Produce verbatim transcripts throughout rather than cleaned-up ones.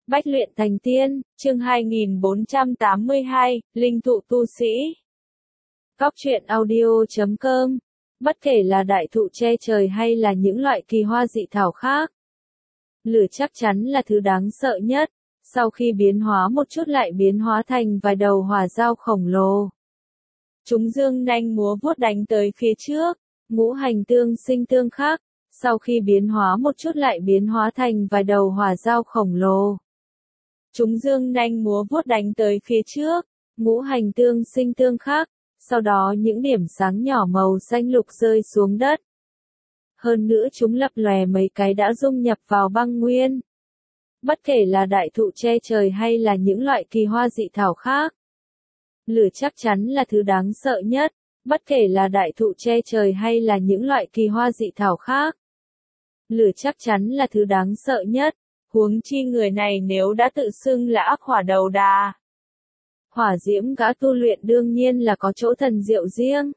Bách luyện thành tiên, chương hai nghìn bốn trăm tám mươi hai, linh thụ tu sĩ. Góc truyện audio chấm com. Bất kể là đại thụ che trời hay là những loại kỳ hoa dị thảo khác, lửa chắc chắn là thứ đáng sợ nhất. Sau khi biến hóa một chút lại biến hóa thành vài đầu hỏa dao khổng lồ. Chúng dương nanh múa vuốt đánh tới phía trước, ngũ hành tương sinh tương khắc. Sau khi biến hóa một chút lại biến hóa thành vài đầu hỏa dao khổng lồ. Chúng dương nanh múa vuốt đánh tới phía trước, ngũ hành tương sinh tương khắc. Sau đó những điểm sáng nhỏ màu xanh lục rơi xuống đất. Hơn nữa chúng lập lòe mấy cái đã dung nhập vào băng nguyên. Bất kể là đại thụ che trời hay là những loại kỳ hoa dị thảo khác, lửa chắc chắn là thứ đáng sợ nhất. Bất kể là đại thụ che trời hay là những loại kỳ hoa dị thảo khác, lửa chắc chắn là thứ đáng sợ nhất. Huống chi người này nếu đã tự xưng là ác hỏa đầu đà. Hỏa diễm gã tu luyện đương nhiên là có chỗ thần diệu riêng.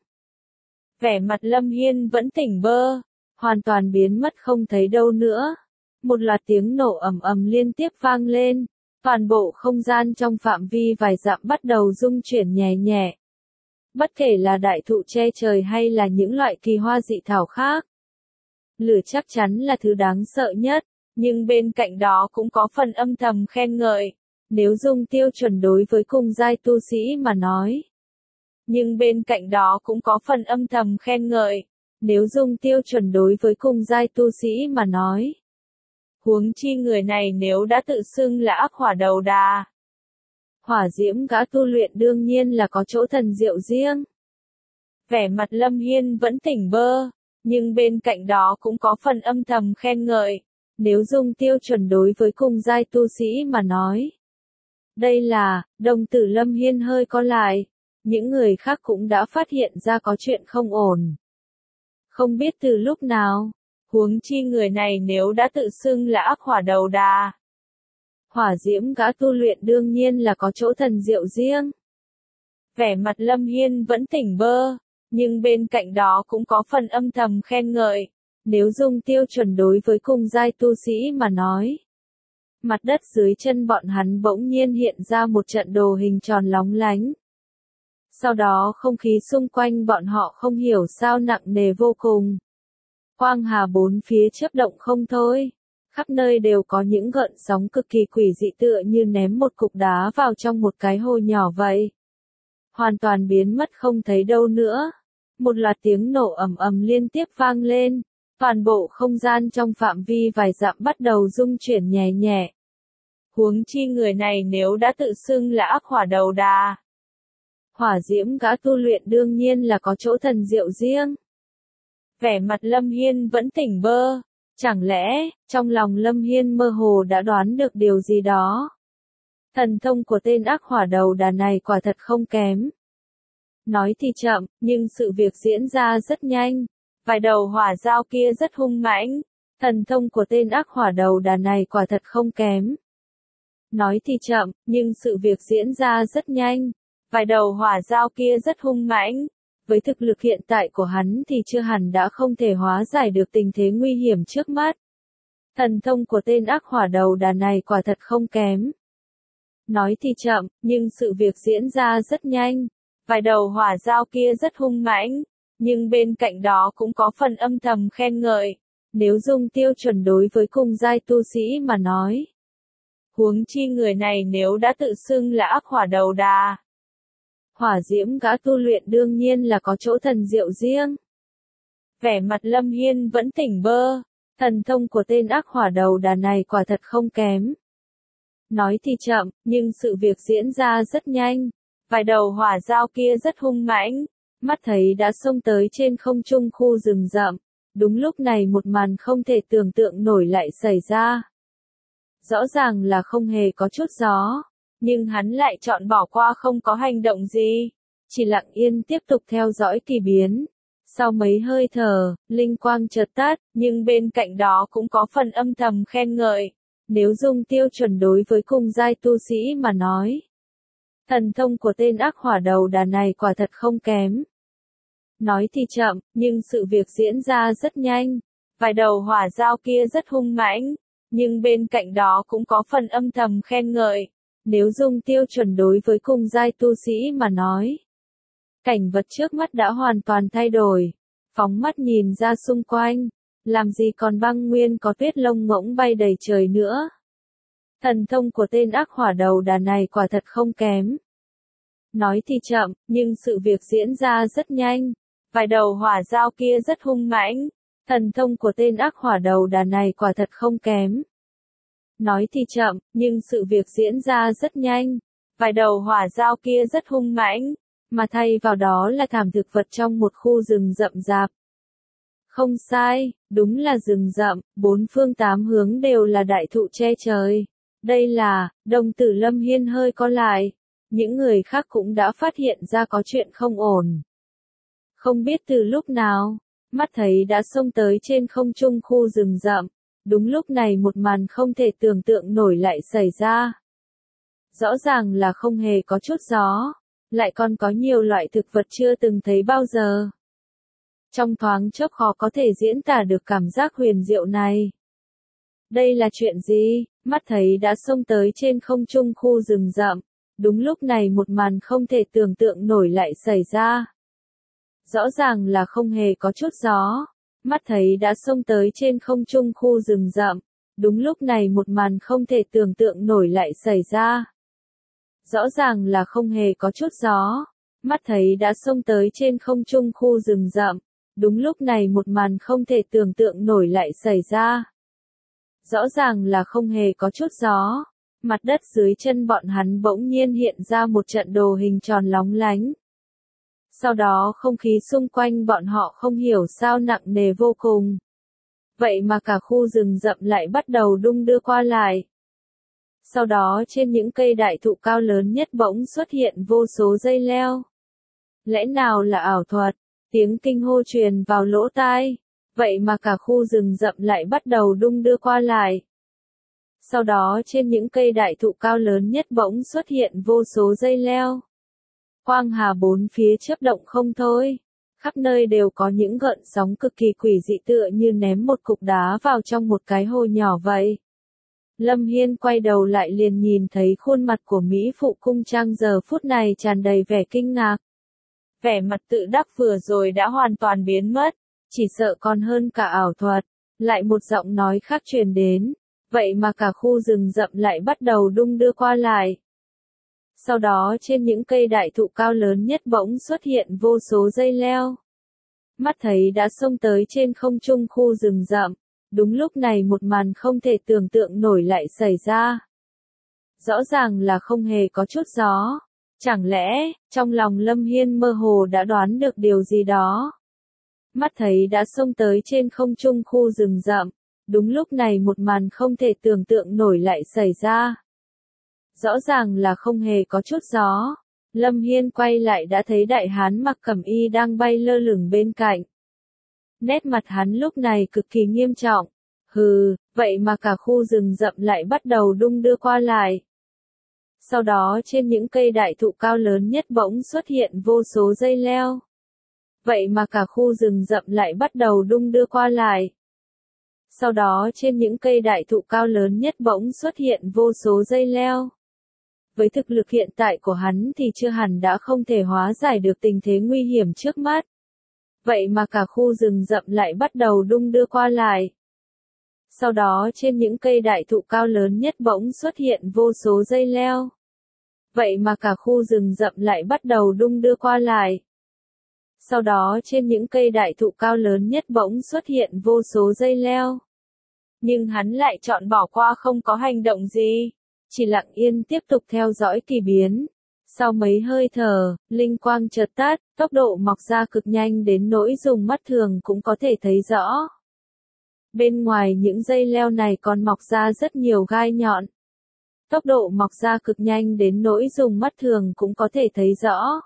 Vẻ mặt Lâm Hiên vẫn tỉnh bơ, hoàn toàn biến mất không thấy đâu nữa. Một loạt tiếng nổ ầm ầm liên tiếp vang lên, toàn bộ không gian trong phạm vi vài dặm bắt đầu rung chuyển nhẹ nhẹ. Bất kể là đại thụ che trời hay là những loại kỳ hoa dị thảo khác, lửa chắc chắn là thứ đáng sợ nhất, nhưng bên cạnh đó cũng có phần âm thầm khen ngợi. Nếu dùng tiêu chuẩn đối với cùng giai tu sĩ mà nói. Nhưng bên cạnh đó cũng có phần âm thầm khen ngợi. Nếu dùng tiêu chuẩn đối với cùng giai tu sĩ mà nói. Huống chi người này nếu đã tự xưng là ác hỏa đầu đà. Hỏa diễm gã tu luyện đương nhiên là có chỗ thần diệu riêng. Vẻ mặt Lâm Hiên vẫn tỉnh bơ, nhưng bên cạnh đó cũng có phần âm thầm khen ngợi. Nếu dùng tiêu chuẩn đối với cùng giai tu sĩ mà nói. Đây là, đồng tử Lâm Hiên hơi co lại. Những người khác cũng đã phát hiện ra có chuyện không ổn. Không biết từ lúc nào, huống chi người này nếu đã tự xưng là ác hỏa đầu đà. Hỏa diễm gã tu luyện đương nhiên là có chỗ thần diệu riêng. Vẻ mặt Lâm Hiên vẫn tỉnh bơ, nhưng bên cạnh đó cũng có phần âm thầm khen ngợi. Nếu dùng tiêu chuẩn đối với cùng giai tu sĩ mà nói. Mặt đất dưới chân bọn hắn bỗng nhiên hiện ra một trận đồ hình tròn lóng lánh. Sau đó không khí xung quanh bọn họ không hiểu sao nặng nề vô cùng. Quang hà bốn phía chớp động không thôi. Khắp nơi đều có những gợn sóng cực kỳ quỷ dị tựa như ném một cục đá vào trong một cái hồ nhỏ vậy. Hoàn toàn biến mất không thấy đâu nữa. Một loạt tiếng nổ ầm ầm liên tiếp vang lên. Toàn bộ không gian trong phạm vi vài dặm bắt đầu rung chuyển nhẹ nhẹ. Huống chi người này nếu đã tự xưng là ác hỏa đầu đà. Hỏa diễm gã tu luyện đương nhiên là có chỗ thần diệu riêng. Vẻ mặt Lâm Hiên vẫn tỉnh bơ. Chẳng lẽ, trong lòng Lâm Hiên mơ hồ đã đoán được điều gì đó. Thần thông của tên ác hỏa đầu đà này quả thật không kém. Nói thì chậm, nhưng sự việc diễn ra rất nhanh. Vài đầu hỏa dao kia rất hung mãnh. Thần thông của tên ác hỏa đầu đà này quả thật không kém. Nói thì chậm, nhưng sự việc diễn ra rất nhanh. Vài đầu hỏa dao kia rất hung mãnh. Với thực lực hiện tại của hắn thì chưa hẳn đã không thể hóa giải được tình thế nguy hiểm trước mắt. Thần thông của tên ác hỏa đầu đà này quả thật không kém. Nói thì chậm, nhưng sự việc diễn ra rất nhanh. Vài đầu hỏa dao kia rất hung mãnh. Nhưng bên cạnh đó cũng có phần âm thầm khen ngợi. Nếu dùng tiêu chuẩn đối với cùng giai tu sĩ mà nói. Huống chi người này nếu đã tự xưng là ác hỏa đầu đà. Hỏa diễm gã tu luyện đương nhiên là có chỗ thần diệu riêng. Vẻ mặt Lâm Hiên vẫn tỉnh bơ. Thần thông của tên ác hỏa đầu đà này quả thật không kém. Nói thì chậm, nhưng sự việc diễn ra rất nhanh. Vài đầu hỏa dao kia rất hung mãnh. Mắt thấy đã xông tới trên không trung khu rừng rậm. Đúng lúc này một màn không thể tưởng tượng nổi lại xảy ra. Rõ ràng là không hề có chút gió. Nhưng hắn lại chọn bỏ qua không có hành động gì. Chỉ lặng yên tiếp tục theo dõi kỳ biến. Sau mấy hơi thở, linh quang chợt tắt, nhưng bên cạnh đó cũng có phần âm thầm khen ngợi. Nếu dùng tiêu chuẩn đối với cùng giai tu sĩ mà nói. Thần thông của tên ác hỏa đầu đà này quả thật không kém. Nói thì chậm, nhưng sự việc diễn ra rất nhanh. Vài đầu hỏa dao kia rất hung mãnh. nhưng bên cạnh đó cũng có phần âm thầm khen ngợi. Nếu dùng tiêu chuẩn đối với cùng giai tu sĩ mà nói, cảnh vật trước mắt đã hoàn toàn thay đổi. Phóng mắt nhìn ra xung quanh, làm gì còn băng nguyên có tuyết lông ngỗng bay đầy trời nữa. Thần thông của tên ác hỏa đầu đà này quả thật không kém. Nói thì chậm, nhưng sự việc diễn ra rất nhanh. Vài đầu hỏa dao kia rất hung mãnh. Thần thông của tên ác hỏa đầu đà này quả thật không kém. Nói thì chậm, nhưng sự việc diễn ra rất nhanh. Vài đầu hỏa dao kia rất hung mãnh, mà thay vào đó là thảm thực vật trong một khu rừng rậm rạp. Không sai, đúng là rừng rậm, bốn phương tám hướng đều là đại thụ che trời. Đây là, đồng tử Lâm Hiên hơi co lại. Những người khác cũng đã phát hiện ra có chuyện không ổn. Không biết từ lúc nào, mắt thấy đã xông tới trên không trung khu rừng rậm. Đúng lúc này một màn không thể tưởng tượng nổi lại xảy ra. Rõ ràng là không hề có chút gió, lại còn có nhiều loại thực vật chưa từng thấy bao giờ. Trong thoáng chốc khó có thể diễn tả được cảm giác huyền diệu này. Đây là chuyện gì? Mắt thấy đã xông tới trên không trung khu rừng rậm. Đúng lúc này một màn không thể tưởng tượng nổi lại xảy ra. Rõ ràng là không hề có chút gió. Mắt thấy đã xông tới trên không trung khu rừng rậm. Đúng lúc này một màn không thể tưởng tượng nổi lại xảy ra. Rõ ràng là không hề có chút gió. Mắt thấy đã xông tới trên không trung khu rừng rậm. Đúng lúc này một màn không thể tưởng tượng nổi lại xảy ra. Rõ ràng là không hề có chút gió. Mặt đất dưới chân bọn hắn bỗng nhiên hiện ra một trận đồ hình tròn lóng lánh. Sau đó không khí xung quanh bọn họ không hiểu sao nặng nề vô cùng. Vậy mà cả khu rừng rậm lại bắt đầu đung đưa qua lại. Sau đó trên những cây đại thụ cao lớn nhất bỗng xuất hiện vô số dây leo. Lẽ nào là ảo thuật? Tiếng kinh hô truyền vào lỗ tai. Vậy mà cả khu rừng rậm lại bắt đầu đung đưa qua lại. Sau đó trên những cây đại thụ cao lớn nhất bỗng xuất hiện vô số dây leo. Quang hà bốn phía chớp động không thôi. Khắp nơi đều có những gợn sóng cực kỳ quỷ dị tựa như ném một cục đá vào trong một cái hồ nhỏ vậy. Lâm Hiên quay đầu lại liền nhìn thấy khuôn mặt của Mỹ Phụ Cung Trang giờ phút này tràn đầy vẻ kinh ngạc. Vẻ mặt tự đắc vừa rồi đã hoàn toàn biến mất, chỉ sợ còn hơn cả ảo thuật. Lại một giọng nói khác truyền đến, vậy mà cả khu rừng rậm lại bắt đầu đung đưa qua lại. Sau đó trên những cây đại thụ cao lớn nhất bỗng xuất hiện vô số dây leo. Mắt thấy đã xông tới trên không trung khu rừng rậm. Đúng lúc này một màn không thể tưởng tượng nổi lại xảy ra. Rõ ràng là không hề có chút gió. Chẳng lẽ, trong lòng Lâm Hiên mơ hồ đã đoán được điều gì đó. Mắt thấy đã xông tới trên không trung khu rừng rậm. Đúng lúc này một màn không thể tưởng tượng nổi lại xảy ra. Rõ ràng là không hề có chút gió. Lâm Hiên quay lại đã thấy đại hán mặc cẩm y đang bay lơ lửng bên cạnh. Nét mặt hắn lúc này cực kỳ nghiêm trọng. Hừ, vậy mà cả khu rừng rậm lại bắt đầu đung đưa qua lại. Sau đó trên những cây đại thụ cao lớn nhất bỗng xuất hiện vô số dây leo. Vậy mà cả khu rừng rậm lại bắt đầu đung đưa qua lại. Sau đó trên những cây đại thụ cao lớn nhất bỗng xuất hiện vô số dây leo. Với thực lực hiện tại của hắn thì chưa hẳn đã không thể hóa giải được tình thế nguy hiểm trước mắt. Vậy mà cả khu rừng rậm lại bắt đầu đung đưa qua lại. Sau đó trên những cây đại thụ cao lớn nhất bỗng xuất hiện vô số dây leo. Vậy mà cả khu rừng rậm lại bắt đầu đung đưa qua lại. Sau đó trên những cây đại thụ cao lớn nhất bỗng xuất hiện vô số dây leo. Nhưng hắn lại chọn bỏ qua không có hành động gì. Chỉ lặng yên tiếp tục theo dõi kỳ biến. Sau mấy hơi thở, linh quang chợt tắt, tốc độ mọc ra cực nhanh đến nỗi dùng mắt thường cũng có thể thấy rõ. Bên ngoài những dây leo này còn mọc ra rất nhiều gai nhọn. Tốc độ mọc ra cực nhanh đến nỗi dùng mắt thường cũng có thể thấy rõ.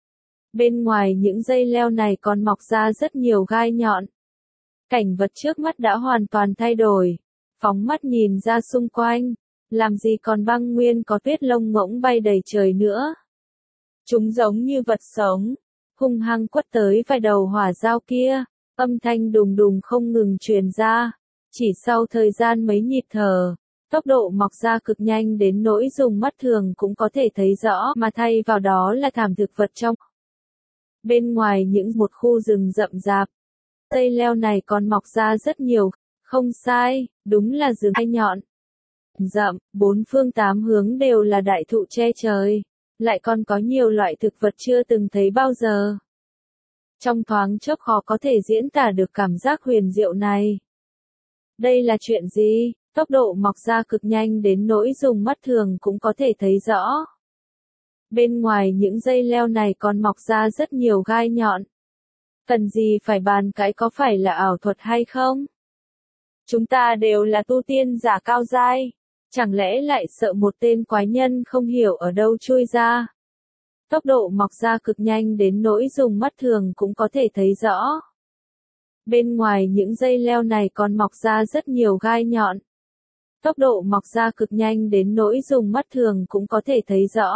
Bên ngoài những dây leo này còn mọc ra rất nhiều gai nhọn. Cảnh vật trước mắt đã hoàn toàn thay đổi. Phóng mắt nhìn ra xung quanh. Làm gì còn băng nguyên có tuyết lông ngỗng bay đầy trời nữa. Chúng giống như vật sống. Hung hăng quất tới vài đầu hỏa dao kia. Âm thanh đùng đùng không ngừng truyền ra. Chỉ sau thời gian mấy nhịp thở, tốc độ mọc ra cực nhanh đến nỗi dùng mắt thường cũng có thể thấy rõ, mà thay vào đó là thảm thực vật trong. Bên ngoài những một khu rừng rậm rạp, dây leo này còn mọc ra rất nhiều, không sai, đúng là rừng gai nhọn. Rậm, bốn phương tám hướng đều là đại thụ che trời, lại còn có nhiều loại thực vật chưa từng thấy bao giờ. Trong thoáng chốc khó có thể diễn tả được cảm giác huyền diệu này. Đây là chuyện gì? Tốc độ mọc ra cực nhanh đến nỗi dùng mắt thường cũng có thể thấy rõ. Bên ngoài những dây leo này còn mọc ra rất nhiều gai nhọn. Cần gì phải bàn cãi có phải là ảo thuật hay không? Chúng ta đều là tu tiên giả cao giai, chẳng lẽ lại sợ một tên quái nhân không hiểu ở đâu chui ra? Tốc độ mọc ra cực nhanh đến nỗi dùng mắt thường cũng có thể thấy rõ. Bên ngoài những dây leo này còn mọc ra rất nhiều gai nhọn. Tốc độ mọc ra cực nhanh đến nỗi dùng mắt thường cũng có thể thấy rõ.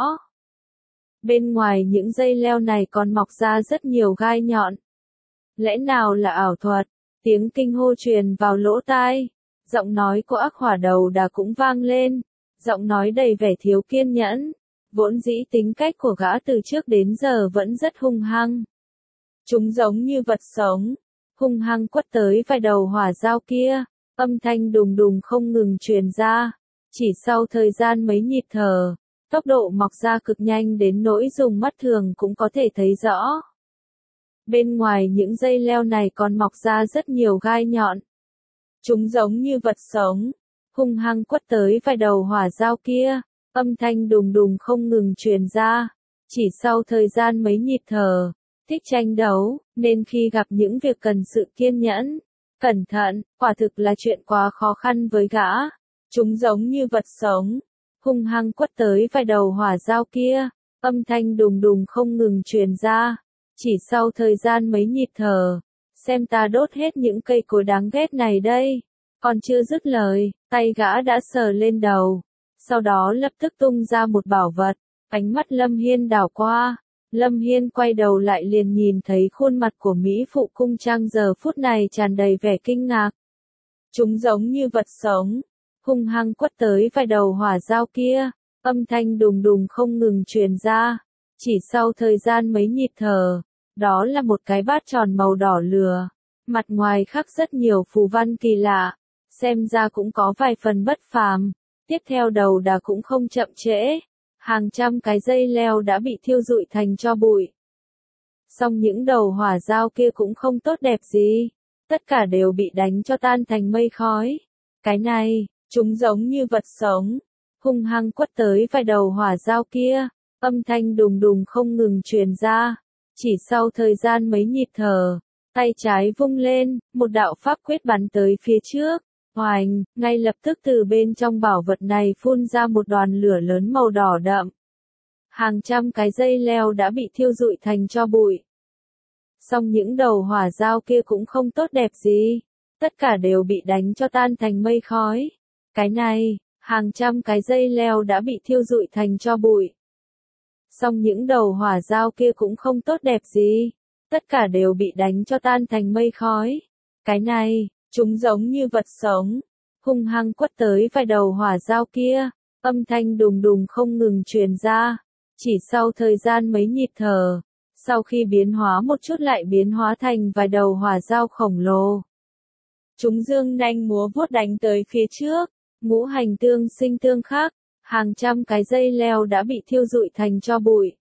Bên ngoài những dây leo này còn mọc ra rất nhiều gai nhọn. Lẽ nào là ảo thuật? Tiếng kinh hô truyền vào lỗ tai. Giọng nói của Ác Hỏa Đầu Đà cũng vang lên. Giọng nói đầy vẻ thiếu kiên nhẫn. Vốn dĩ tính cách của gã từ trước đến giờ vẫn rất hung hăng. Chúng giống như vật sống, hung hăng quất tới vài đầu hỏa dao kia, âm thanh đùng đùng không ngừng truyền ra. Chỉ sau thời gian mấy nhịp thở, tốc độ mọc ra cực nhanh đến nỗi dùng mắt thường cũng có thể thấy rõ. Bên ngoài những dây leo này còn mọc ra rất nhiều gai nhọn. Chúng giống như vật sống, hung hăng quất tới vài đầu hỏa dao kia, âm thanh đùng đùng không ngừng truyền ra. Chỉ sau thời gian mấy nhịp thở, thích tranh đấu, nên khi gặp những việc cần sự kiên nhẫn, cẩn thận, quả thực là chuyện quá khó khăn với gã. Chúng giống như vật sống, hung hăng quất tới vài đầu hỏa dao kia, âm thanh đùng đùng không ngừng truyền ra. Chỉ sau thời gian mấy nhịp thở, xem ta đốt hết những cây cối đáng ghét này đây. Còn chưa dứt lời, tay gã đã sờ lên đầu, sau đó lập tức tung ra một bảo vật. Ánh mắt Lâm Hiên đảo qua, Lâm Hiên quay đầu lại liền nhìn thấy khuôn mặt của Mỹ Phụ Cung Trang giờ phút này tràn đầy vẻ kinh ngạc. Chúng giống như vật sống, hung hăng quất tới vài đầu hỏa dao kia, âm thanh đùng đùng không ngừng truyền ra. Chỉ sau thời gian mấy nhịp thở, đó là một cái bát tròn màu đỏ lửa, mặt ngoài khắc rất nhiều phù văn kỳ lạ, xem ra cũng có vài phần bất phàm. Tiếp theo Đầu Đà cũng không chậm trễ, hàng trăm cái dây leo đã bị thiêu rụi thành tro bụi. Song những đầu hỏa dao kia cũng không tốt đẹp gì, tất cả đều bị đánh cho tan thành mây khói. Cái này, chúng giống như vật sống, hung hăng quất tới vài đầu hỏa dao kia, âm thanh đùng đùng không ngừng truyền ra. Chỉ sau thời gian mấy nhịp thở, tay trái vung lên, một đạo pháp quyết bắn tới phía trước. Hoành, ngay lập tức từ bên trong bảo vật này phun ra một đoàn lửa lớn màu đỏ đậm. Hàng trăm cái dây leo đã bị thiêu rụi thành tro bụi. Song những đầu hỏa dao kia cũng không tốt đẹp gì, tất cả đều bị đánh cho tan thành mây khói. Cái này, hàng trăm cái dây leo đã bị thiêu rụi thành tro bụi. Song những đầu hỏa dao kia cũng không tốt đẹp gì, tất cả đều bị đánh cho tan thành mây khói. Cái này, chúng giống như vật sống, hung hăng quất tới vài đầu hỏa dao kia, âm thanh đùng đùng không ngừng truyền ra. Chỉ sau thời gian mấy nhịp thở, sau khi biến hóa một chút lại biến hóa thành vài đầu hỏa dao khổng lồ. Chúng dương nanh múa vuốt đánh tới phía trước, ngũ hành tương sinh tương khắc, hàng trăm cái dây leo đã bị thiêu rụi thành tro bụi.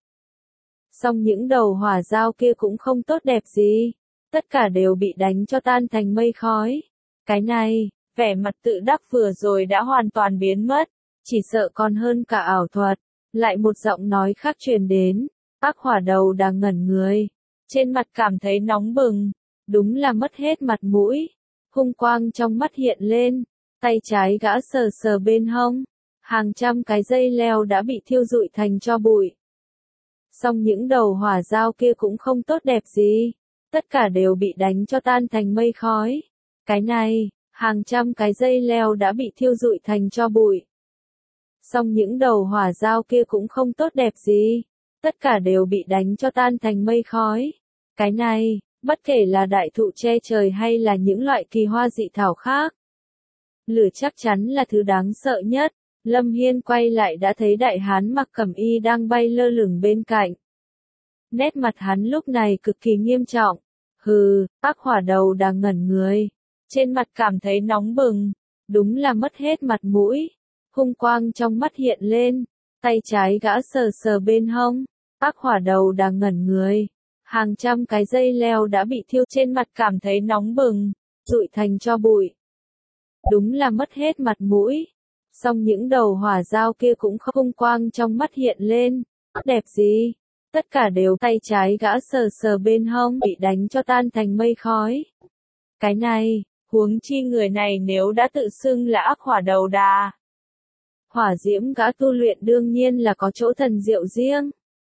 Song những đầu hỏa dao kia cũng không tốt đẹp gì, tất cả đều bị đánh cho tan thành mây khói. Cái này, vẻ mặt tự đắc vừa rồi đã hoàn toàn biến mất, chỉ sợ còn hơn cả ảo thuật. Lại một giọng nói khác truyền đến, Ác Hỏa Đầu Đà ngẩn người, trên mặt cảm thấy nóng bừng, đúng là mất hết mặt mũi. Hung quang trong mắt hiện lên, tay trái gã sờ sờ bên hông, hàng trăm cái dây leo đã bị thiêu rụi thành tro bụi. Song những đầu hỏa dao kia cũng không tốt đẹp gì, tất cả đều bị đánh cho tan thành mây khói. Cái này, hàng trăm cái dây leo đã bị thiêu rụi thành tro bụi. Song những đầu hỏa dao kia cũng không tốt đẹp gì, tất cả đều bị đánh cho tan thành mây khói. Cái này, bất kể là đại thụ che trời hay là những loại kỳ hoa dị thảo khác, Lửa chắc chắn là thứ đáng sợ nhất. Lâm Hiên quay lại đã thấy đại hán mặc cẩm y đang bay lơ lửng bên cạnh. Nét mặt hắn lúc này cực kỳ nghiêm trọng. Hừ, ác hỏa đầu đang ngẩn người. Trên mặt cảm thấy nóng bừng. Đúng là mất hết mặt mũi. Hung quang trong mắt hiện lên. Tay trái gã sờ sờ bên hông. Ác hỏa đầu đang ngẩn người. Hàng trăm cái dây leo đã bị thiêu trên mặt cảm thấy nóng bừng. Rụi thành tro bụi. Đúng là mất hết mặt mũi. Song những đầu hỏa dao kia cũng không hung quang trong mắt hiện lên. Đẹp gì? Tất cả đều tay trái gã sờ sờ bên hông bị đánh cho tan thành mây khói. Cái này, huống chi người này nếu đã tự xưng là ác hỏa đầu đà. Hỏa diễm gã tu luyện đương nhiên là có chỗ thần diệu riêng.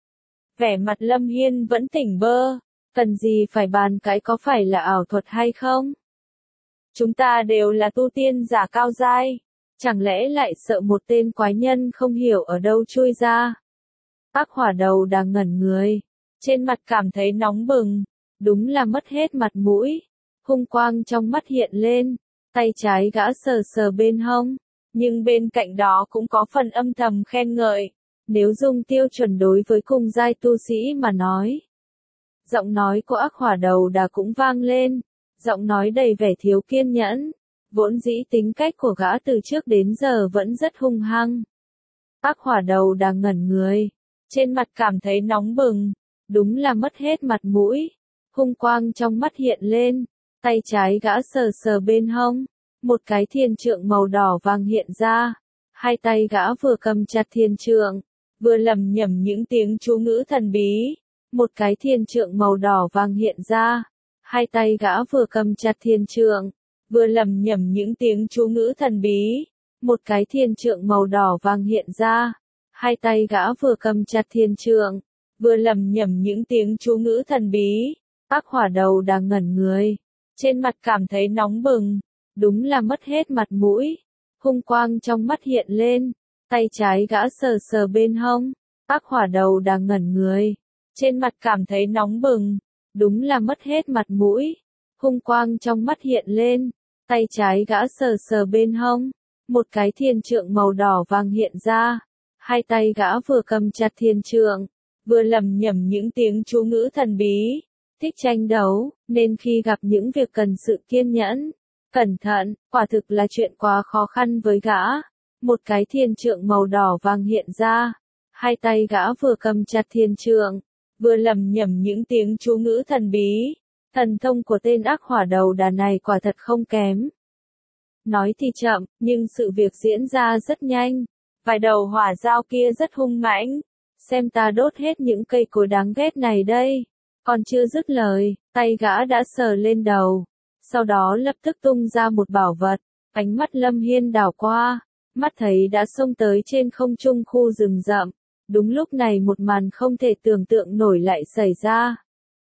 Vẻ mặt Lâm Hiên vẫn tỉnh bơ, cần gì phải bàn cái có phải là ảo thuật hay không? Chúng ta đều là tu tiên giả cao giai, chẳng lẽ lại sợ một tên quái nhân không hiểu ở đâu chui ra? Ác hỏa đầu đang ngẩn người, trên mặt cảm thấy nóng bừng, đúng là mất hết mặt mũi, hung quang trong mắt hiện lên, tay trái gã sờ sờ bên hông, nhưng bên cạnh đó cũng có phần âm thầm khen ngợi, nếu dùng tiêu chuẩn đối với cùng giai tu sĩ mà nói. Giọng nói của ác hỏa đầu đà cũng vang lên, giọng nói đầy vẻ thiếu kiên nhẫn, vốn dĩ tính cách của gã từ trước đến giờ vẫn rất hung hăng. Ác hỏa đầu đà ngẩn người, trên mặt cảm thấy nóng bừng, đúng là mất hết mặt mũi, hung quang trong mắt hiện lên, tay trái gã sờ sờ bên hông, một cái thiên trượng màu đỏ vàng hiện ra, hai tay gã vừa cầm chặt thiên trượng, vừa lẩm nhẩm những tiếng chú ngữ thần bí, một cái thiên trượng màu đỏ vàng hiện ra, hai tay gã vừa cầm chặt thiên trượng, vừa lẩm nhẩm những tiếng chú ngữ thần bí, một cái thiên trượng màu đỏ vàng hiện ra, hai tay gã vừa cầm chặt thiên trượng, vừa lẩm nhẩm những tiếng chú ngữ thần bí, ác hỏa đầu đang ngẩn người, trên mặt cảm thấy nóng bừng, đúng là mất hết mặt mũi, hung quang trong mắt hiện lên, tay trái gã sờ sờ bên hông, ác hỏa đầu đang ngẩn người, trên mặt cảm thấy nóng bừng, đúng là mất hết mặt mũi, hung quang trong mắt hiện lên, tay trái gã sờ sờ bên hông, một cái thiên trượng màu đỏ vàng hiện ra, hai tay gã vừa cầm chặt thiên trượng, vừa lẩm nhẩm những tiếng chú ngữ thần bí, thích tranh đấu, nên khi gặp những việc cần sự kiên nhẫn, cẩn thận, quả thực là chuyện quá khó khăn với gã. Một cái thiên trượng màu đỏ vàng hiện ra, hai tay gã vừa cầm chặt thiên trượng, vừa lẩm nhẩm những tiếng chú ngữ thần bí, thần thông của tên ác hỏa đầu đà này quả thật không kém. Nói thì chậm, nhưng sự việc diễn ra rất nhanh, vài đầu hỏa dao kia rất hung mãnh, xem ta đốt hết những cây cối đáng ghét này đây, còn chưa dứt lời, tay gã đã sờ lên đầu, sau đó lập tức tung ra một bảo vật, ánh mắt Lâm Hiên đảo qua. Mắt thấy đã xông tới trên không trung khu rừng rậm, đúng lúc này một màn không thể tưởng tượng nổi lại xảy ra.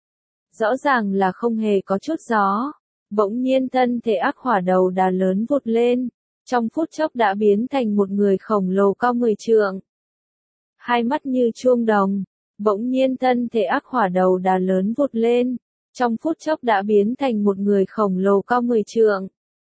Rõ ràng là không hề có chút gió, bỗng nhiên thân thể ác hỏa đầu đà lớn vụt lên, trong phút chốc đã biến thành một người khổng lồ cao mười trượng. Hai mắt như chuông đồng, bỗng nhiên thân thể ác hỏa đầu đà lớn vụt lên, trong phút chốc đã biến thành một người khổng lồ cao mười trượng.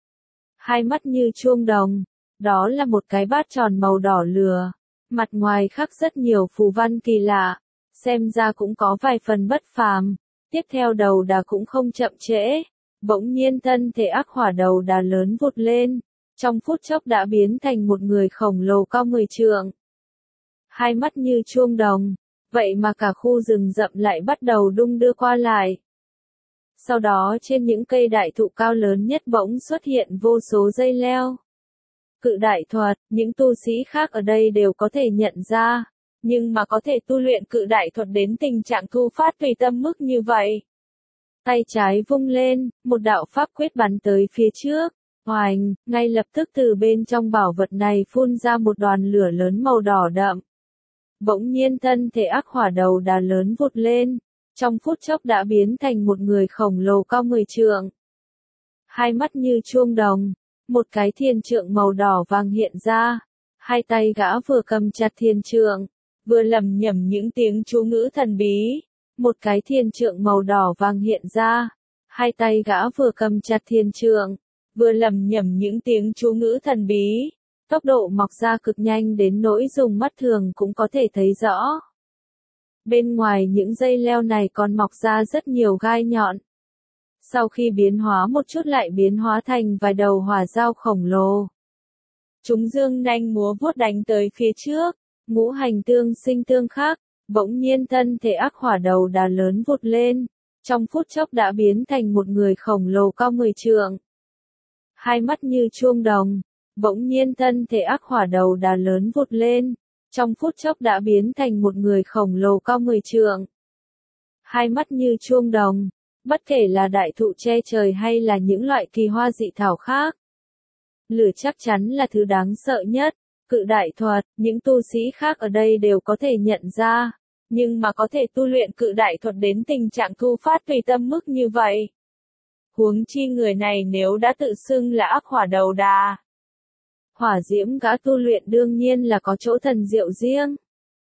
Hai mắt như chuông đồng. Đó là một cái bát tròn màu đỏ lửa, mặt ngoài khắc rất nhiều phù văn kỳ lạ, xem ra cũng có vài phần bất phàm. Tiếp theo đầu đà cũng không chậm trễ, bỗng nhiên thân thể ác hỏa đầu đà lớn vụt lên, trong phút chốc đã biến thành một người khổng lồ cao mười trượng. Hai mắt như chuông đồng, vậy mà cả khu rừng rậm lại bắt đầu đung đưa qua lại. Sau đó trên những cây đại thụ cao lớn nhất bỗng xuất hiện vô số dây leo. Cự đại thuật, những tu sĩ khác ở đây đều có thể nhận ra, nhưng mà có thể tu luyện cự đại thuật đến tình trạng thu phát tùy tâm mức như vậy. Tay trái vung lên, một đạo pháp quyết bắn tới phía trước, hoành, ngay lập tức từ bên trong bảo vật này phun ra một đoàn lửa lớn màu đỏ đậm. Bỗng nhiên thân thể ác hỏa đầu đà lớn vụt lên, trong phút chốc đã biến thành một người khổng lồ cao mười trượng. Hai mắt như chuông đồng. Một cái thiên trượng màu đỏ vàng hiện ra, hai tay gã vừa cầm chặt thiên trượng, vừa lẩm nhẩm những tiếng chú ngữ thần bí, một cái thiên trượng màu đỏ vàng hiện ra, hai tay gã vừa cầm chặt thiên trượng, vừa lẩm nhẩm những tiếng chú ngữ thần bí, tốc độ mọc ra cực nhanh đến nỗi dùng mắt thường cũng có thể thấy rõ. Bên ngoài những dây leo này còn mọc ra rất nhiều gai nhọn. Sau khi biến hóa một chút lại biến hóa thành vài đầu hỏa dao khổng lồ. Chúng dương nanh múa vuốt đánh tới phía trước, ngũ hành tương sinh tương khắc, bỗng nhiên thân thể ác hỏa đầu đà lớn vụt lên, trong phút chốc đã biến thành một người khổng lồ cao mười trượng. Hai mắt như chuông đồng, bỗng nhiên thân thể ác hỏa đầu đà lớn vụt lên, trong phút chốc đã biến thành một người khổng lồ cao mười trượng. Hai mắt như chuông đồng, bất kể là đại thụ che trời hay là những loại kỳ hoa dị thảo khác. Lửa chắc chắn là thứ đáng sợ nhất, cự đại thuật, những tu sĩ khác ở đây đều có thể nhận ra, nhưng mà có thể tu luyện cự đại thuật đến tình trạng thu phát tùy tâm mức như vậy. Huống chi người này nếu đã tự xưng là ác hỏa đầu đà. Hỏa diễm gã tu luyện đương nhiên là có chỗ thần diệu riêng.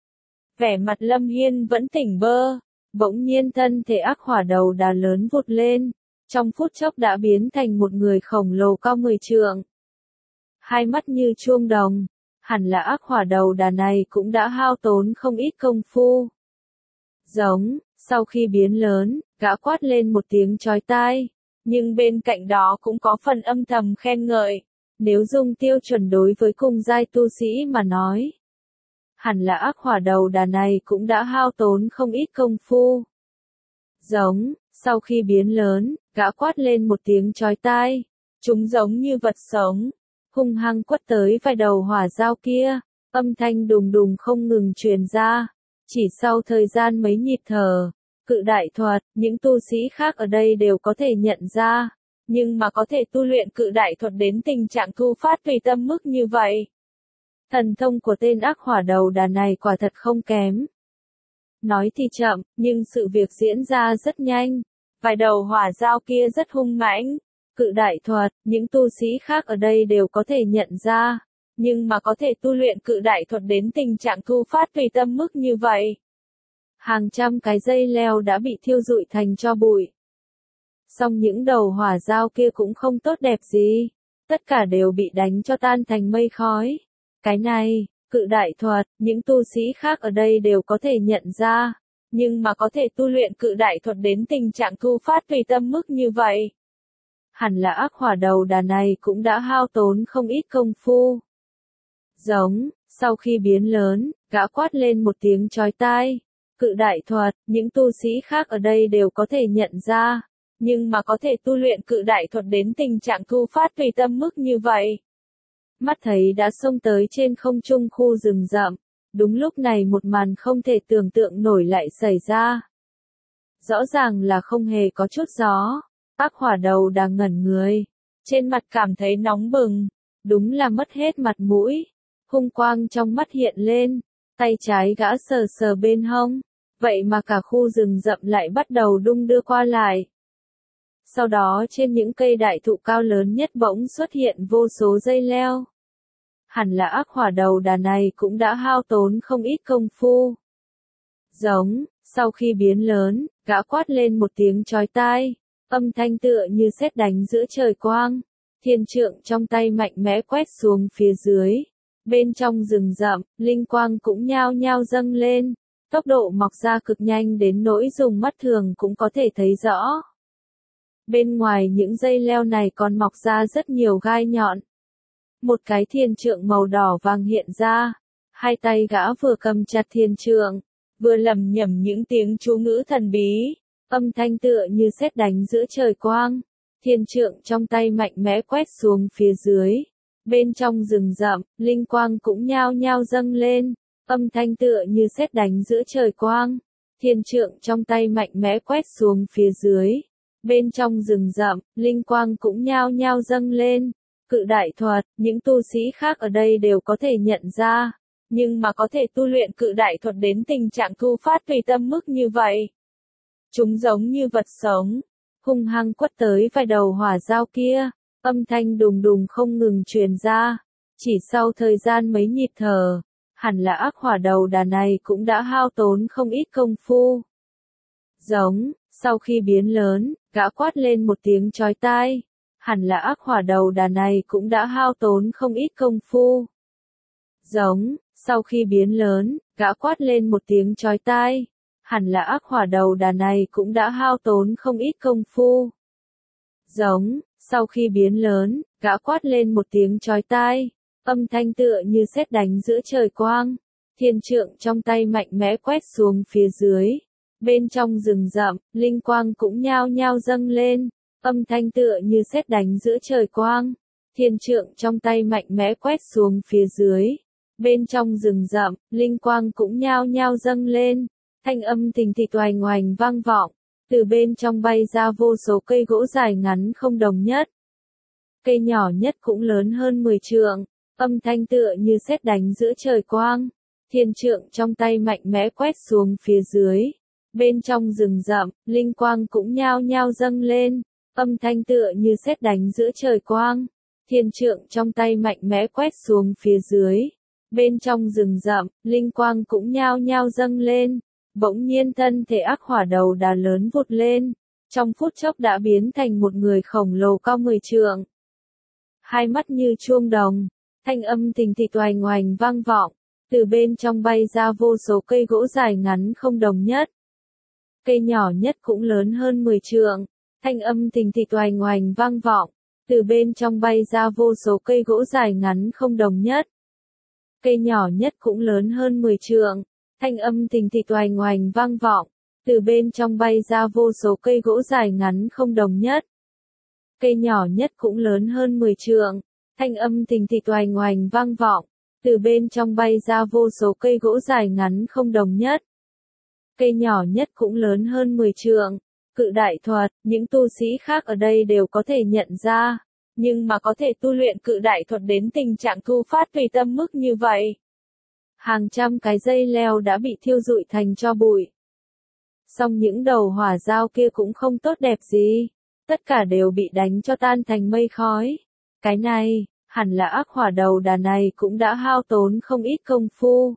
Vẻ mặt Lâm Hiên vẫn tỉnh bơ, bỗng nhiên thân thể ác hỏa đầu đà lớn vụt lên, trong phút chốc đã biến thành một người khổng lồ cao mười trượng. Hai mắt như chuông đồng, hẳn là ác hỏa đầu đà này cũng đã hao tốn không ít công phu. Giống, sau khi biến lớn, gã quát lên một tiếng chói tai, nhưng bên cạnh đó cũng có phần âm thầm khen ngợi, nếu dùng tiêu chuẩn đối với cùng giai tu sĩ mà nói. Hẳn là ác hỏa đầu đà này cũng đã hao tốn không ít công phu. Giống, sau khi biến lớn, gã quát lên một tiếng chói tai, chúng giống như vật sống, hung hăng quất tới vài đầu hỏa dao kia, âm thanh đùng đùng không ngừng truyền ra, chỉ sau thời gian mấy nhịp thở, cự đại thuật, những tu sĩ khác ở đây đều có thể nhận ra, nhưng mà có thể tu luyện cự đại thuật đến tình trạng thu phát tùy tâm mức như vậy. Thần thông của tên ác hỏa đầu đà này quả thật không kém. Nói thì chậm, nhưng sự việc diễn ra rất nhanh, vài đầu hỏa dao kia rất hung mãnh. Cự đại thuật, những tu sĩ khác ở đây đều có thể nhận ra, nhưng mà có thể tu luyện cự đại thuật đến tình trạng thu phát tùy tâm mức như vậy. Hàng trăm cái dây leo đã bị thiêu rụi thành tro bụi. Song những đầu hỏa dao kia cũng không tốt đẹp gì, tất cả đều bị đánh cho tan thành mây khói. Cái này, cự đại thuật, những tu sĩ khác ở đây đều có thể nhận ra, nhưng mà có thể tu luyện cự đại thuật đến tình trạng thu phát tùy tâm mức như vậy. Hẳn là ác hỏa đầu đà này cũng đã hao tốn không ít công phu. Giống, sau khi biến lớn, gã quát lên một tiếng chói tai, cự đại thuật, những tu sĩ khác ở đây đều có thể nhận ra, nhưng mà có thể tu luyện cự đại thuật đến tình trạng thu phát tùy tâm mức như vậy. Mắt thấy đã xông tới trên không trung khu rừng rậm, đúng lúc này một màn không thể tưởng tượng nổi lại xảy ra. Rõ ràng là không hề có chút gió. Ác hỏa đầu đang ngẩn người, trên mặt cảm thấy nóng bừng, đúng là mất hết mặt mũi, hung quang trong mắt hiện lên, tay trái gã sờ sờ bên hông, vậy mà cả khu rừng rậm lại bắt đầu đung đưa qua lại. Sau đó trên những cây đại thụ cao lớn nhất bỗng xuất hiện vô số dây leo. Hẳn là ác hỏa đầu đà này cũng đã hao tốn không ít công phu. Giống, sau khi biến lớn, gã quát lên một tiếng chói tai. Âm thanh tựa như sét đánh giữa trời quang, thiên trượng trong tay mạnh mẽ quét xuống phía dưới. Bên trong rừng rậm, linh quang cũng nhao nhao dâng lên, tốc độ mọc ra cực nhanh đến nỗi dùng mắt thường cũng có thể thấy rõ. Bên ngoài những dây leo này còn mọc ra rất nhiều gai nhọn. Một cái thiên trượng màu đỏ vàng hiện ra, hai tay gã vừa cầm chặt thiên trượng, vừa lẩm nhẩm những tiếng chú ngữ thần bí. Âm thanh tựa như sét đánh giữa trời quang, thiên trượng trong tay mạnh mẽ quét xuống phía dưới. Bên trong rừng rậm, linh quang cũng nhao nhao dâng lên, âm thanh tựa như sét đánh giữa trời quang, thiên trượng trong tay mạnh mẽ quét xuống phía dưới. Bên trong rừng rậm, linh quang cũng nhao nhao dâng lên, cự đại thuật, những tu sĩ khác ở đây đều có thể nhận ra, nhưng mà có thể tu luyện cự đại thuật đến tình trạng thu phát tùy tâm mức như vậy. Chúng giống như vật sống, hung hăng quất tới vài đầu hỏa dao kia, âm thanh đùng đùng không ngừng truyền ra, chỉ sau thời gian mấy nhịp thở, hẳn là ác hỏa đầu đà này cũng đã hao tốn không ít công phu. Giống, sau khi biến lớn, gã quát lên một tiếng chói tai, Hẳn là ác hỏa đầu đà này cũng đã hao tốn không ít công phu. Giống, sau khi biến lớn, gã quát lên một tiếng chói tai. Hẳn là ác hỏa đầu đà này cũng đã hao tốn không ít công phu. Giống, sau khi biến lớn, gã quát lên một tiếng chói tai. Âm thanh tựa như sét đánh giữa trời quang. Thiên trượng trong tay mạnh mẽ quét xuống phía dưới. Bên trong rừng rậm, linh quang cũng nhao nhao dâng lên. Âm thanh tựa như sét đánh giữa trời quang. Thiên trượng trong tay mạnh mẽ quét xuống phía dưới. Bên trong rừng rậm, linh quang cũng nhao nhao dâng lên. Thanh âm thình thịch oành oành vang vọng. Từ bên trong bay ra vô số cây gỗ dài ngắn không đồng nhất. Cây nhỏ nhất cũng lớn hơn mười trượng. Âm thanh tựa như sét đánh giữa trời quang. Thiên trượng trong tay mạnh mẽ quét xuống phía dưới. Bên trong rừng rậm, linh quang cũng nhao nhao dâng lên. Âm thanh tựa như sét đánh giữa trời quang. Thiên trượng trong tay mạnh mẽ quét xuống phía dưới. Bên trong rừng rậm, linh quang cũng nhao nhao dâng lên. Bỗng nhiên thân thể ác hỏa đầu đà lớn vụt lên. Trong phút chốc đã biến thành một người khổng lồ cao mười trượng. Hai mắt như chuông đồng. Thanh âm thình thịch oành oành vang vọng. Từ bên trong bay ra vô số cây gỗ dài ngắn không đồng nhất. Cây nhỏ nhất cũng lớn hơn mười trượng. Thanh âm thình thịch oành oành vang vọng. Từ bên trong bay ra vô số cây gỗ dài ngắn không đồng nhất. Cây nhỏ nhất cũng lớn hơn mười trượng. Thanh âm thình thịch oành oành vang vọng. Từ bên trong bay ra vô số cây gỗ dài ngắn không đồng nhất. Cây nhỏ nhất cũng lớn hơn mười trượng. Thanh âm thình thịch oành oành vang vọng. Từ bên trong bay ra vô số cây gỗ dài ngắn không đồng nhất. Cây nhỏ nhất cũng lớn hơn mười trượng. Cự đại thuật, những tu sĩ khác ở đây đều có thể nhận ra. Nhưng mà có thể tu luyện cự đại thuật đến tình trạng thu phát tùy tâm mức như vậy. Hàng trăm cái dây leo đã bị thiêu rụi thành tro bụi. Song những đầu hỏa dao kia cũng không tốt đẹp gì. Tất cả đều bị đánh cho tan thành mây khói. Cái này, hẳn là ác hỏa đầu đà này cũng đã hao tốn không ít công phu.